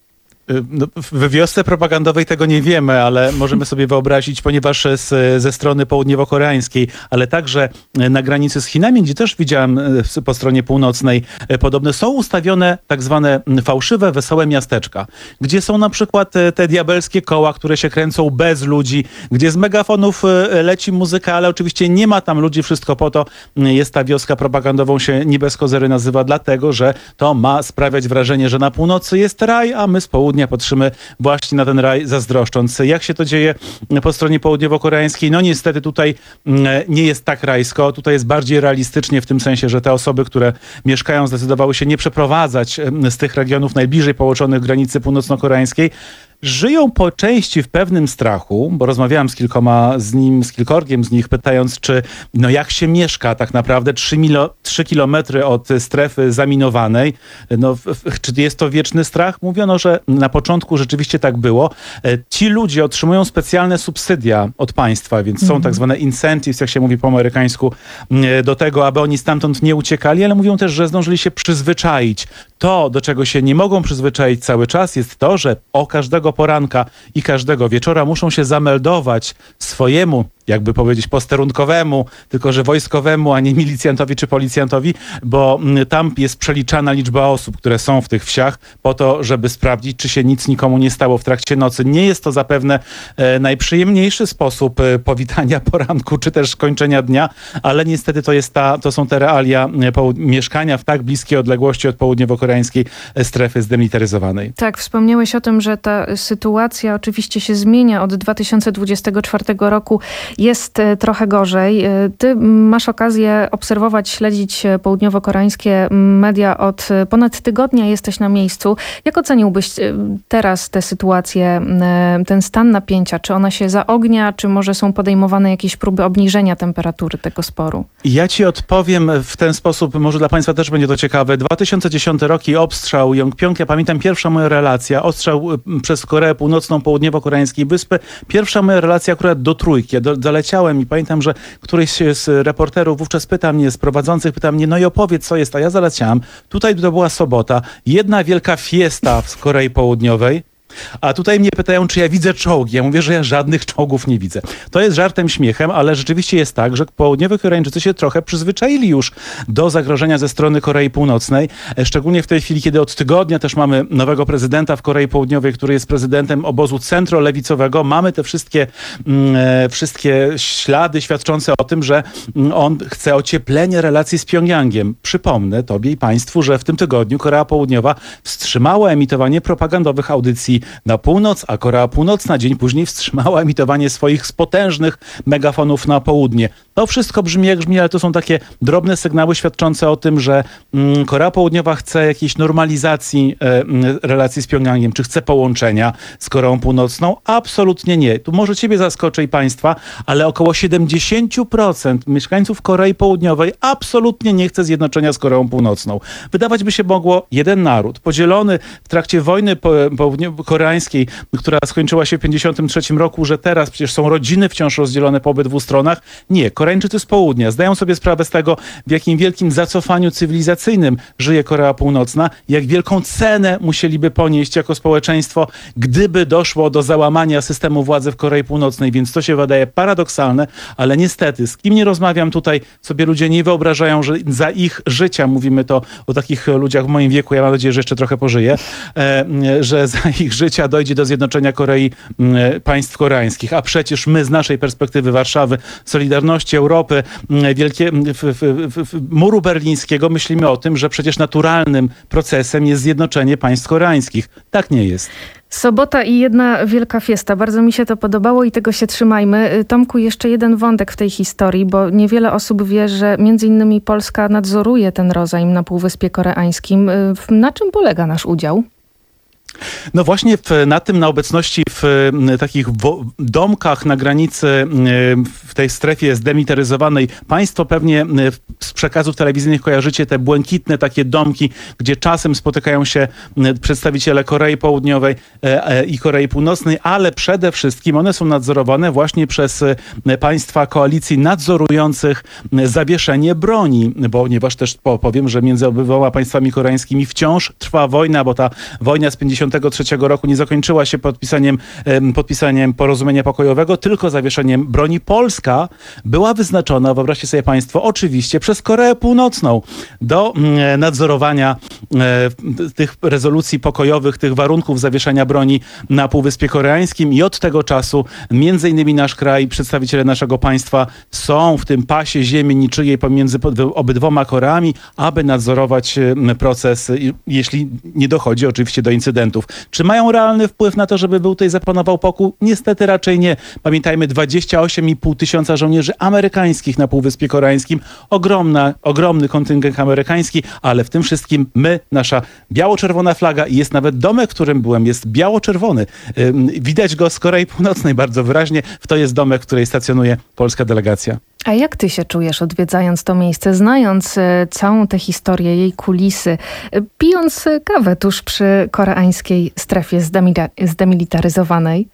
No, w wiosce propagandowej tego nie wiemy, ale możemy sobie wyobrazić, ponieważ z, ze strony południowo-koreańskiej, ale także na granicy z Chinami, gdzie też widziałem po stronie północnej podobne, są ustawione tak zwane fałszywe, wesołe miasteczka, gdzie są na przykład te diabelskie koła, które się kręcą bez ludzi, gdzie z megafonów leci muzyka, ale oczywiście nie ma tam ludzi, wszystko po to jest ta wioska propagandową, się nie bez kozery nazywa, dlatego, że to ma sprawiać wrażenie, że na północy jest raj, a my z południa patrzymy właśnie na ten raj zazdroszcząc. Jak się to dzieje po stronie południowo-koreańskiej? No niestety tutaj nie jest tak rajsko, tutaj jest bardziej realistycznie w tym sensie, że te osoby, które mieszkają, zdecydowały się nie przeprowadzać z tych regionów najbliżej połączonych granicy północno-koreańskiej. Żyją po części w pewnym strachu, bo rozmawiałem z kilkoma z nim, z kilkorgiem z nich, pytając, czy no jak się mieszka tak naprawdę trzy kilometry od strefy zaminowanej. No, czy jest to wieczny strach? Mówiono, że na początku rzeczywiście tak było. Ci ludzie otrzymują specjalne subsydia od państwa, więc są tak zwane incentives, jak się mówi po amerykańsku, do tego, aby oni stamtąd nie uciekali, ale mówią też, że zdążyli się przyzwyczaić. To, do czego się nie mogą przyzwyczaić cały czas, jest to, że o każdego poranka i każdego wieczora muszą się zameldować swojemu, jakby powiedzieć, posterunkowemu, tylko że wojskowemu, a nie milicjantowi czy policjantowi, bo tam jest przeliczana liczba osób, które są w tych wsiach, po to, żeby sprawdzić, czy się nic nikomu nie stało w trakcie nocy. Nie jest to zapewne e, najprzyjemniejszy sposób e, powitania poranku, czy też kończenia dnia, ale niestety to jest ta, to są te realia e, po, mieszkania w tak bliskiej odległości od południowo-koreańskiej strefy zdemilitaryzowanej. Tak, wspomniałeś o tym, że ta sytuacja oczywiście się zmienia od dwa tysiące dwudziestego czwartego roku. Jest trochę gorzej. Ty masz okazję obserwować, śledzić południowo-koreańskie media od ponad tygodnia. Jesteś na miejscu. Jak oceniłbyś teraz tę sytuację, ten stan napięcia? Czy ona się zaognia, czy może są podejmowane jakieś próby obniżenia temperatury tego sporu? Ja ci odpowiem w ten sposób, może dla państwa też będzie to ciekawe. dwa tysiące dziesiąty rok i obstrzał Yongpyong. Ja pamiętam pierwsza moja relacja, ostrzał przez Koreę Północną, południowo-koreańskiej wyspy. Pierwsza moja relacja akurat do Trójki. Do, doleciałem i pamiętam, że któryś z reporterów wówczas pyta mnie, z prowadzących pyta mnie, no i opowiedz, co jest, a ja zaleciałem. Tutaj to była sobota. Jedna wielka fiesta w Korei Południowej. A tutaj mnie pytają, czy ja widzę czołgi. Ja mówię, że ja żadnych czołgów nie widzę. To jest żartem, śmiechem, ale rzeczywiście jest tak, że południowi Koreańczycy się trochę przyzwyczaili już do zagrożenia ze strony Korei Północnej. Szczególnie w tej chwili, kiedy od tygodnia też mamy nowego prezydenta w Korei Południowej, który jest prezydentem obozu centrolewicowego. Mamy te wszystkie, mm, wszystkie ślady świadczące o tym, że on chce ocieplenie relacji z Pjongjangiem. Przypomnę tobie i państwu, że w tym tygodniu Korea Południowa wstrzymała emitowanie propagandowych audycji na północ, a Korea Północna dzień później wstrzymała emitowanie swoich potężnych megafonów na południe. To wszystko brzmi jak brzmi, ale to są takie drobne sygnały świadczące o tym, że mm, Korea Południowa chce jakiejś normalizacji e, relacji z Pjongjangiem, czy chce połączenia z Koreą Północną? Absolutnie nie. Tu może ciebie zaskoczy i państwa, ale około siedemdziesiąt procent mieszkańców Korei Południowej absolutnie nie chce zjednoczenia z Koreą Północną. Wydawać by się mogło, jeden naród, podzielony w trakcie wojny po, po, koreańskiej, która skończyła się w pięćdziesiątym trzecim roku, że teraz przecież są rodziny wciąż rozdzielone po obydwu stronach. Nie, Koreańczycy z południa zdają sobie sprawę z tego, w jakim wielkim zacofaniu cywilizacyjnym żyje Korea Północna, jak wielką cenę musieliby ponieść jako społeczeństwo, gdyby doszło do załamania systemu władzy w Korei Północnej, więc to się wydaje paradoksalne, ale niestety, z kim nie rozmawiam tutaj, sobie ludzie nie wyobrażają, że za ich życia, mówimy to o takich ludziach w moim wieku, ja mam nadzieję, że jeszcze trochę pożyję, e, że za ich życia dojdzie do zjednoczenia Korei, e, państw koreańskich, a przecież my z naszej perspektywy Warszawy, Solidarności Europy, e, wielkie, f, f, f, muru berlińskiego, myślimy o tym, że przecież naturalnym procesem jest zjednoczenie państw koreańskich. Tak nie jest. Sobota i jedna wielka fiesta. Bardzo mi się to podobało i tego się trzymajmy. Tomku, jeszcze jeden wątek w tej historii, bo niewiele osób wie, że między innymi Polska nadzoruje ten rozejm na Półwyspie Koreańskim. Na czym polega nasz udział? No właśnie w, na tym, na obecności w takich wo- domkach na granicy, w tej strefie zdemilitaryzowanej, państwo pewnie z przekazów telewizyjnych kojarzycie te błękitne takie domki, gdzie czasem spotykają się przedstawiciele Korei Południowej i Korei Północnej, ale przede wszystkim one są nadzorowane właśnie przez państwa koalicji nadzorujących zawieszenie broni, ponieważ też powiem, że między obydwoma państwami koreańskimi wciąż trwa wojna, bo ta wojna z pięćdziesiątego trzeciego roku nie zakończyła się podpisaniem, podpisaniem porozumienia pokojowego, tylko zawieszeniem broni. Polska była wyznaczona, wyobraźcie sobie państwo, oczywiście przez Koreę Północną do nadzorowania tych rezolucji pokojowych, tych warunków zawieszenia broni na Półwyspie Koreańskim i od tego czasu między innymi nasz kraj, przedstawiciele naszego państwa są w tym pasie ziemi niczyjej pomiędzy obydwoma Koreami, aby nadzorować proces, jeśli nie dochodzi oczywiście do incydentów. Czy mają realny wpływ na to, żeby był tutaj zapanował pokój? Niestety raczej nie. Pamiętajmy, dwadzieścia osiem i pół tysiąca żołnierzy amerykańskich na Półwyspie Koreańskim. Ogromna, ogromny kontyngent amerykański, ale w tym wszystkim my, nasza biało-czerwona flaga i jest nawet domek, w którym byłem, jest biało-czerwony. Widać go z Korei Północnej bardzo wyraźnie. To jest domek, w której stacjonuje polska delegacja. A jak ty się czujesz, odwiedzając to miejsce, znając e, całą tę historię, jej kulisy, e, pijąc kawę tuż przy koreańskiej strefie zdemila- zdemilitaryzowanej?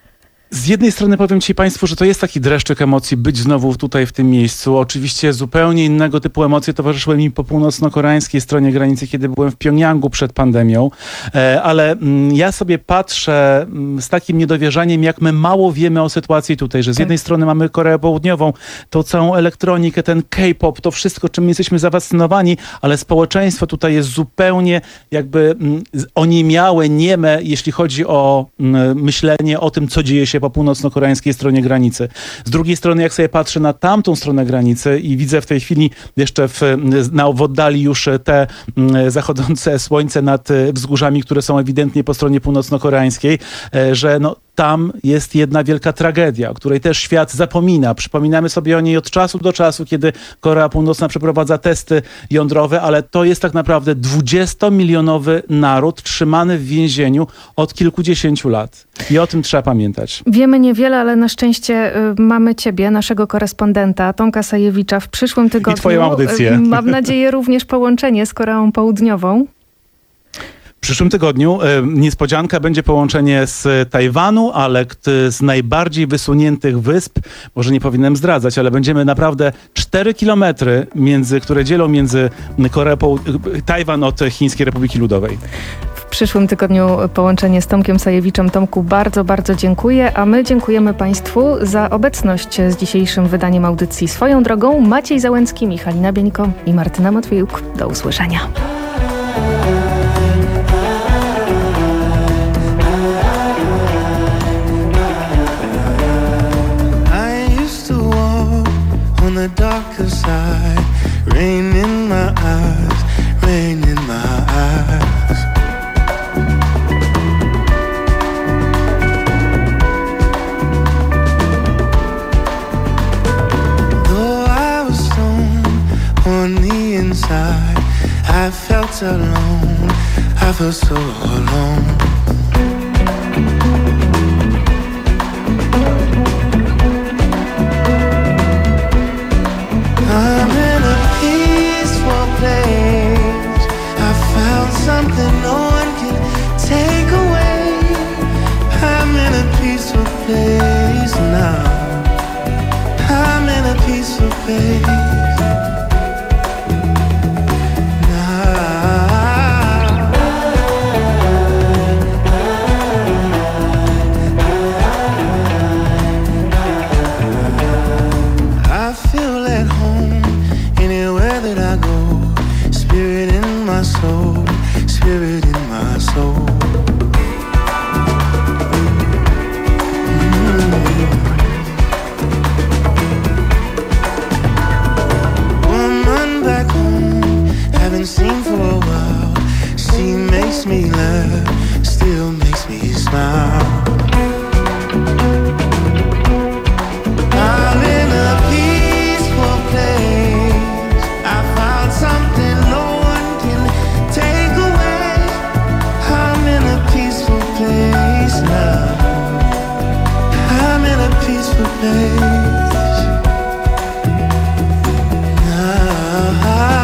Z jednej strony powiem ci państwu, że to jest taki dreszczyk emocji być znowu tutaj w tym miejscu. Oczywiście zupełnie innego typu emocje towarzyszyły mi po północno-koreańskiej stronie granicy, kiedy byłem w Pjongjangu przed pandemią, ale ja sobie patrzę z takim niedowierzaniem, jak my mało wiemy o sytuacji tutaj, że z jednej strony mamy Koreę Południową, tą całą elektronikę, ten K-pop, to wszystko, czym jesteśmy zafascynowani, ale społeczeństwo tutaj jest zupełnie jakby oniemiałe, nieme, jeśli chodzi o myślenie o tym, co dzieje się po północno-koreańskiej stronie granicy. Z drugiej strony, jak sobie patrzę na tamtą stronę granicy i widzę w tej chwili jeszcze w, na, w oddali już te zachodzące słońce nad wzgórzami, które są ewidentnie po stronie północno-koreańskiej, że no tam jest jedna wielka tragedia, o której też świat zapomina. Przypominamy sobie o niej od czasu do czasu, kiedy Korea Północna przeprowadza testy jądrowe, ale to jest tak naprawdę dwudziestomilionowy naród trzymany w więzieniu od kilkudziesięciu lat. I o tym trzeba pamiętać. Wiemy niewiele, ale na szczęście y, mamy ciebie, naszego korespondenta Tomka Sajewicza w przyszłym tygodniu. I twoją audycję. Y, mam nadzieję również połączenie z Koreą Południową. W przyszłym tygodniu e, niespodzianka będzie połączenie z Tajwanu, ale z najbardziej wysuniętych wysp, może nie powinienem zdradzać, ale będziemy naprawdę cztery kilometry, między, które dzielą między Koreę Poł- Tajwan od Chińskiej Republiki Ludowej. W przyszłym tygodniu połączenie z Tomkiem Sajewiczem. Tomku, bardzo, bardzo dziękuję, a my dziękujemy Państwu za obecność z dzisiejszym wydaniem audycji Swoją drogą. Maciej Załęcki, Michalina Bieńko i Martyna Matwiejuk. Do usłyszenia. On the darker side, rain in my eyes, rain in my eyes. Though I was stoned on the inside, I felt alone, I felt so alone. I'm in a peaceful place. I found something no one can take away. face. I feel at home anywhere that I go. Spirit in my soul, spirit in my soul. Mm. Woman back home, haven't seen for a while. She makes me laugh, still makes me smile. I'm in a peaceful place. I found something no one can take away. I'm in a peaceful place now. I'm in a peaceful place now.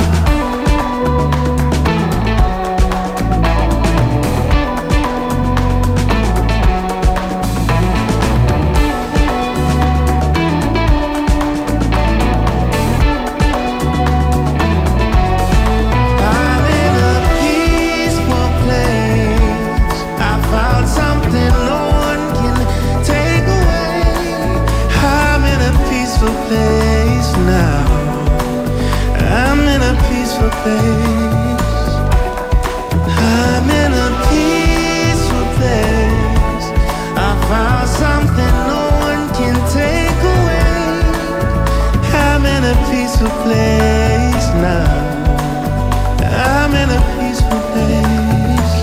Place now. I'm in a peaceful place. I'm in a peaceful place. I found something no one can take away. I'm in a peaceful place now. I'm in a peaceful place.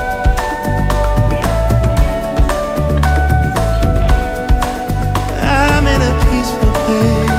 I'm in a peaceful place.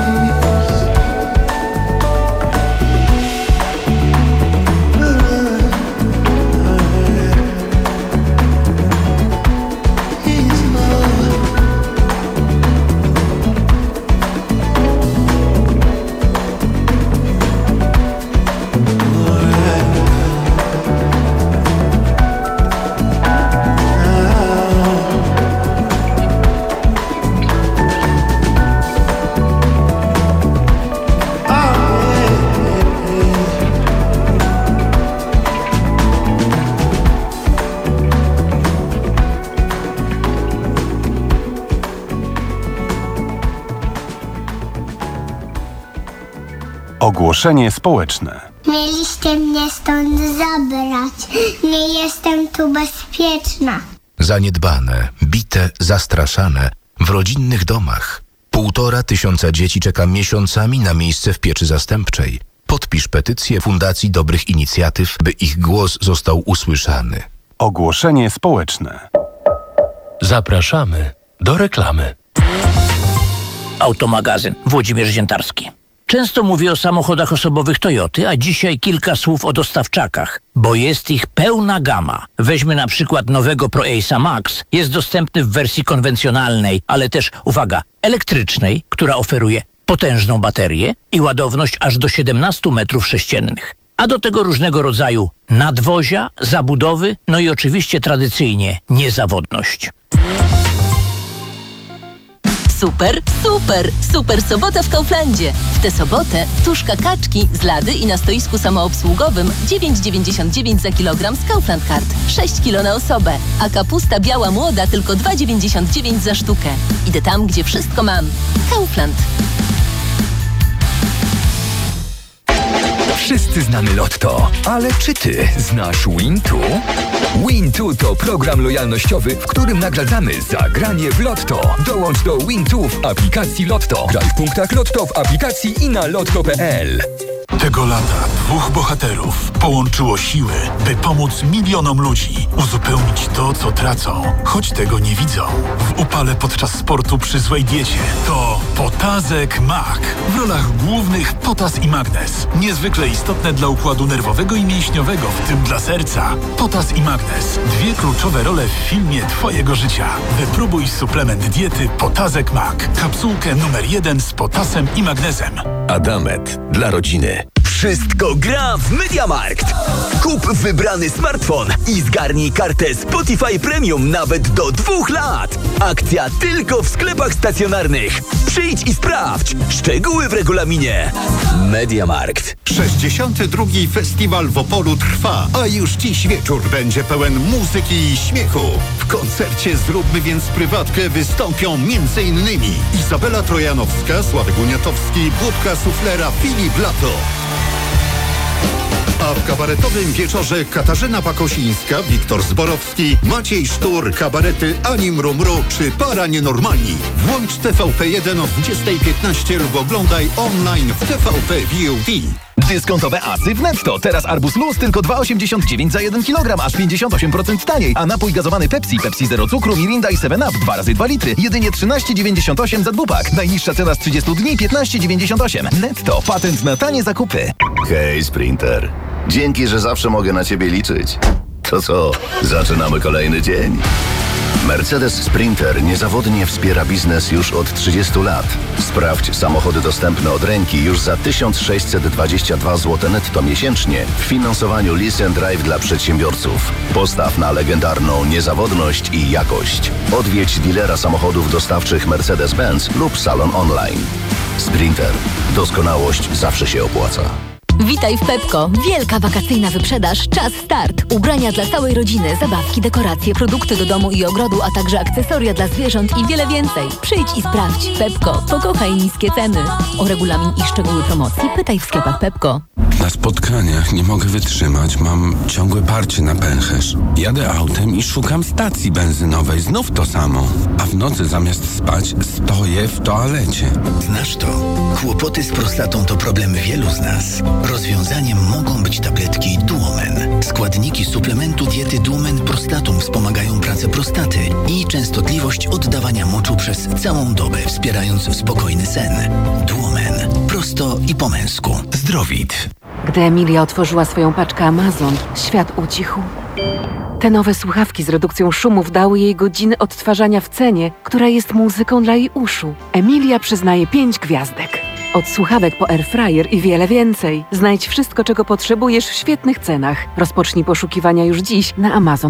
Ogłoszenie społeczne. Mieliście mnie stąd zabrać. Nie jestem tu bezpieczna. Zaniedbane, bite, zastraszane w rodzinnych domach. Półtora tysiąca dzieci czeka miesiącami na miejsce w pieczy zastępczej. Podpisz petycję Fundacji Dobrych Inicjatyw, by ich głos został usłyszany. Ogłoszenie społeczne. Zapraszamy do reklamy. Automagazyn Włodzimierz Ziętarski. Często mówię o samochodach osobowych Toyoty, a dzisiaj kilka słów o dostawczakach, bo jest ich pełna gama. Weźmy na przykład nowego Pro Ace'a Max. Jest dostępny w wersji konwencjonalnej, ale też, uwaga, elektrycznej, która oferuje potężną baterię i ładowność aż do siedemnaście metrów sześciennych. A do tego różnego rodzaju nadwozia, zabudowy, no i oczywiście tradycyjnie niezawodność. Super, super, super sobota w Kauflandzie. W tę sobotę tuszka kaczki z lady i na stoisku samoobsługowym dziewięć dziewięćdziesiąt dziewięć za kilogram z Kaufland Card. sześć kilo na osobę. A kapusta biała młoda tylko dwa dziewięćdziesiąt dziewięć za sztukę. Idę tam, gdzie wszystko mam. Kaufland. Wszyscy znamy Lotto, ale czy ty znasz Wintu? Wintu to program lojalnościowy, w którym nagradzamy za granie w Lotto. Dołącz do Wintu w aplikacji Lotto. Graj w punktach Lotto w aplikacji i na lotto kropka pe el. Tego lata dwóch bohaterów połączyło siły, by pomóc milionom ludzi uzupełnić to, co tracą, choć tego nie widzą. W upale podczas sportu przy złej diecie to Potazek Mak. W rolach głównych Potas i Magnes. Niezwykle istotne dla układu nerwowego i mięśniowego, w tym dla serca. Potas i Magnes. Dwie kluczowe role w filmie twojego życia. Wypróbuj suplement diety Potazek Mak. Kapsułkę numer jeden z potasem i magnezem. Adamet dla rodziny. Wszystko gra w MediaMarkt. Kup wybrany smartfon i zgarnij kartę Spotify Premium nawet do dwóch lat. Akcja tylko w sklepach stacjonarnych. Przyjdź i sprawdź. Szczegóły w regulaminie. MediaMarkt. sześćdziesiąty drugi Festiwal w Opolu trwa, a już dziś wieczór będzie pełen muzyki i śmiechu. W koncercie Zróbmy więc prywatkę wystąpią m.in. Izabela Trojanowska, Sławek Uniatowski, Budka Suflera, Filip Lato. A w kabaretowym wieczorze Katarzyna Pakosińska, Wiktor Zborowski, Maciej Sztur, kabarety Ani Mrumru czy Para Nienormalni. Włącz T V P jeden o dwudziestej piętnaście lub oglądaj online w T V P V O D. Dyskontowe asy w Netto. Teraz arbuz luz tylko dwa osiemdziesiąt dziewięć za jeden kilogram, aż pięćdziesiąt osiem procent taniej. A napój gazowany Pepsi, Pepsi Zero Cukru, Mirinda i seven up dwa razy dwa litry. Jedynie trzynaście dziewięćdziesiąt osiem za dwupak. Najniższa cena z trzydziestu dni piętnaście dziewięćdziesiąt osiem. Netto. Patent na tanie zakupy. Hej, Sprinter. Dzięki, że zawsze mogę na ciebie liczyć. To co, zaczynamy kolejny dzień? Mercedes Sprinter niezawodnie wspiera biznes już od trzydziestu lat. Sprawdź samochody dostępne od ręki już za tysiąc sześćset dwadzieścia dwa złote netto miesięcznie w finansowaniu Lease and Drive dla przedsiębiorców. Postaw na legendarną niezawodność i jakość. Odwiedź dealera samochodów dostawczych Mercedes-Benz lub salon online. Sprinter. Doskonałość zawsze się opłaca. Witaj w Pepko. Wielka wakacyjna wyprzedaż. Czas start. Ubrania dla całej rodziny, zabawki, dekoracje, produkty do domu i ogrodu, a także akcesoria dla zwierząt i wiele więcej. Przyjdź i sprawdź. Pepko. Pokochaj niskie ceny. O regulamin i szczegóły promocji pytaj w sklepach Pepko. Na spotkaniach nie mogę wytrzymać. Mam ciągłe parcie na pęcherz. Jadę autem i szukam stacji benzynowej. Znów to samo. A w nocy zamiast spać stoję w toalecie. Znasz to? Kłopoty z prostatą to problem wielu z nas. Rozwiązaniem mogą być tabletki Duomen. Składniki suplementu diety Duomen Prostatum wspomagają pracę prostaty i częstotliwość oddawania moczu przez całą dobę, wspierając spokojny sen. Duomen. Prosto i po męsku. Zdrowit. Gdy Emilia otworzyła swoją paczkę Amazon, świat ucichł. Te nowe słuchawki z redukcją szumów dały jej godziny odtwarzania w cenie, która jest muzyką dla jej uszu. Emilia przyznaje pięć gwiazdek. Od słuchawek po airfryer i wiele więcej. Znajdź wszystko, czego potrzebujesz w świetnych cenach. Rozpocznij poszukiwania już dziś na Amazon.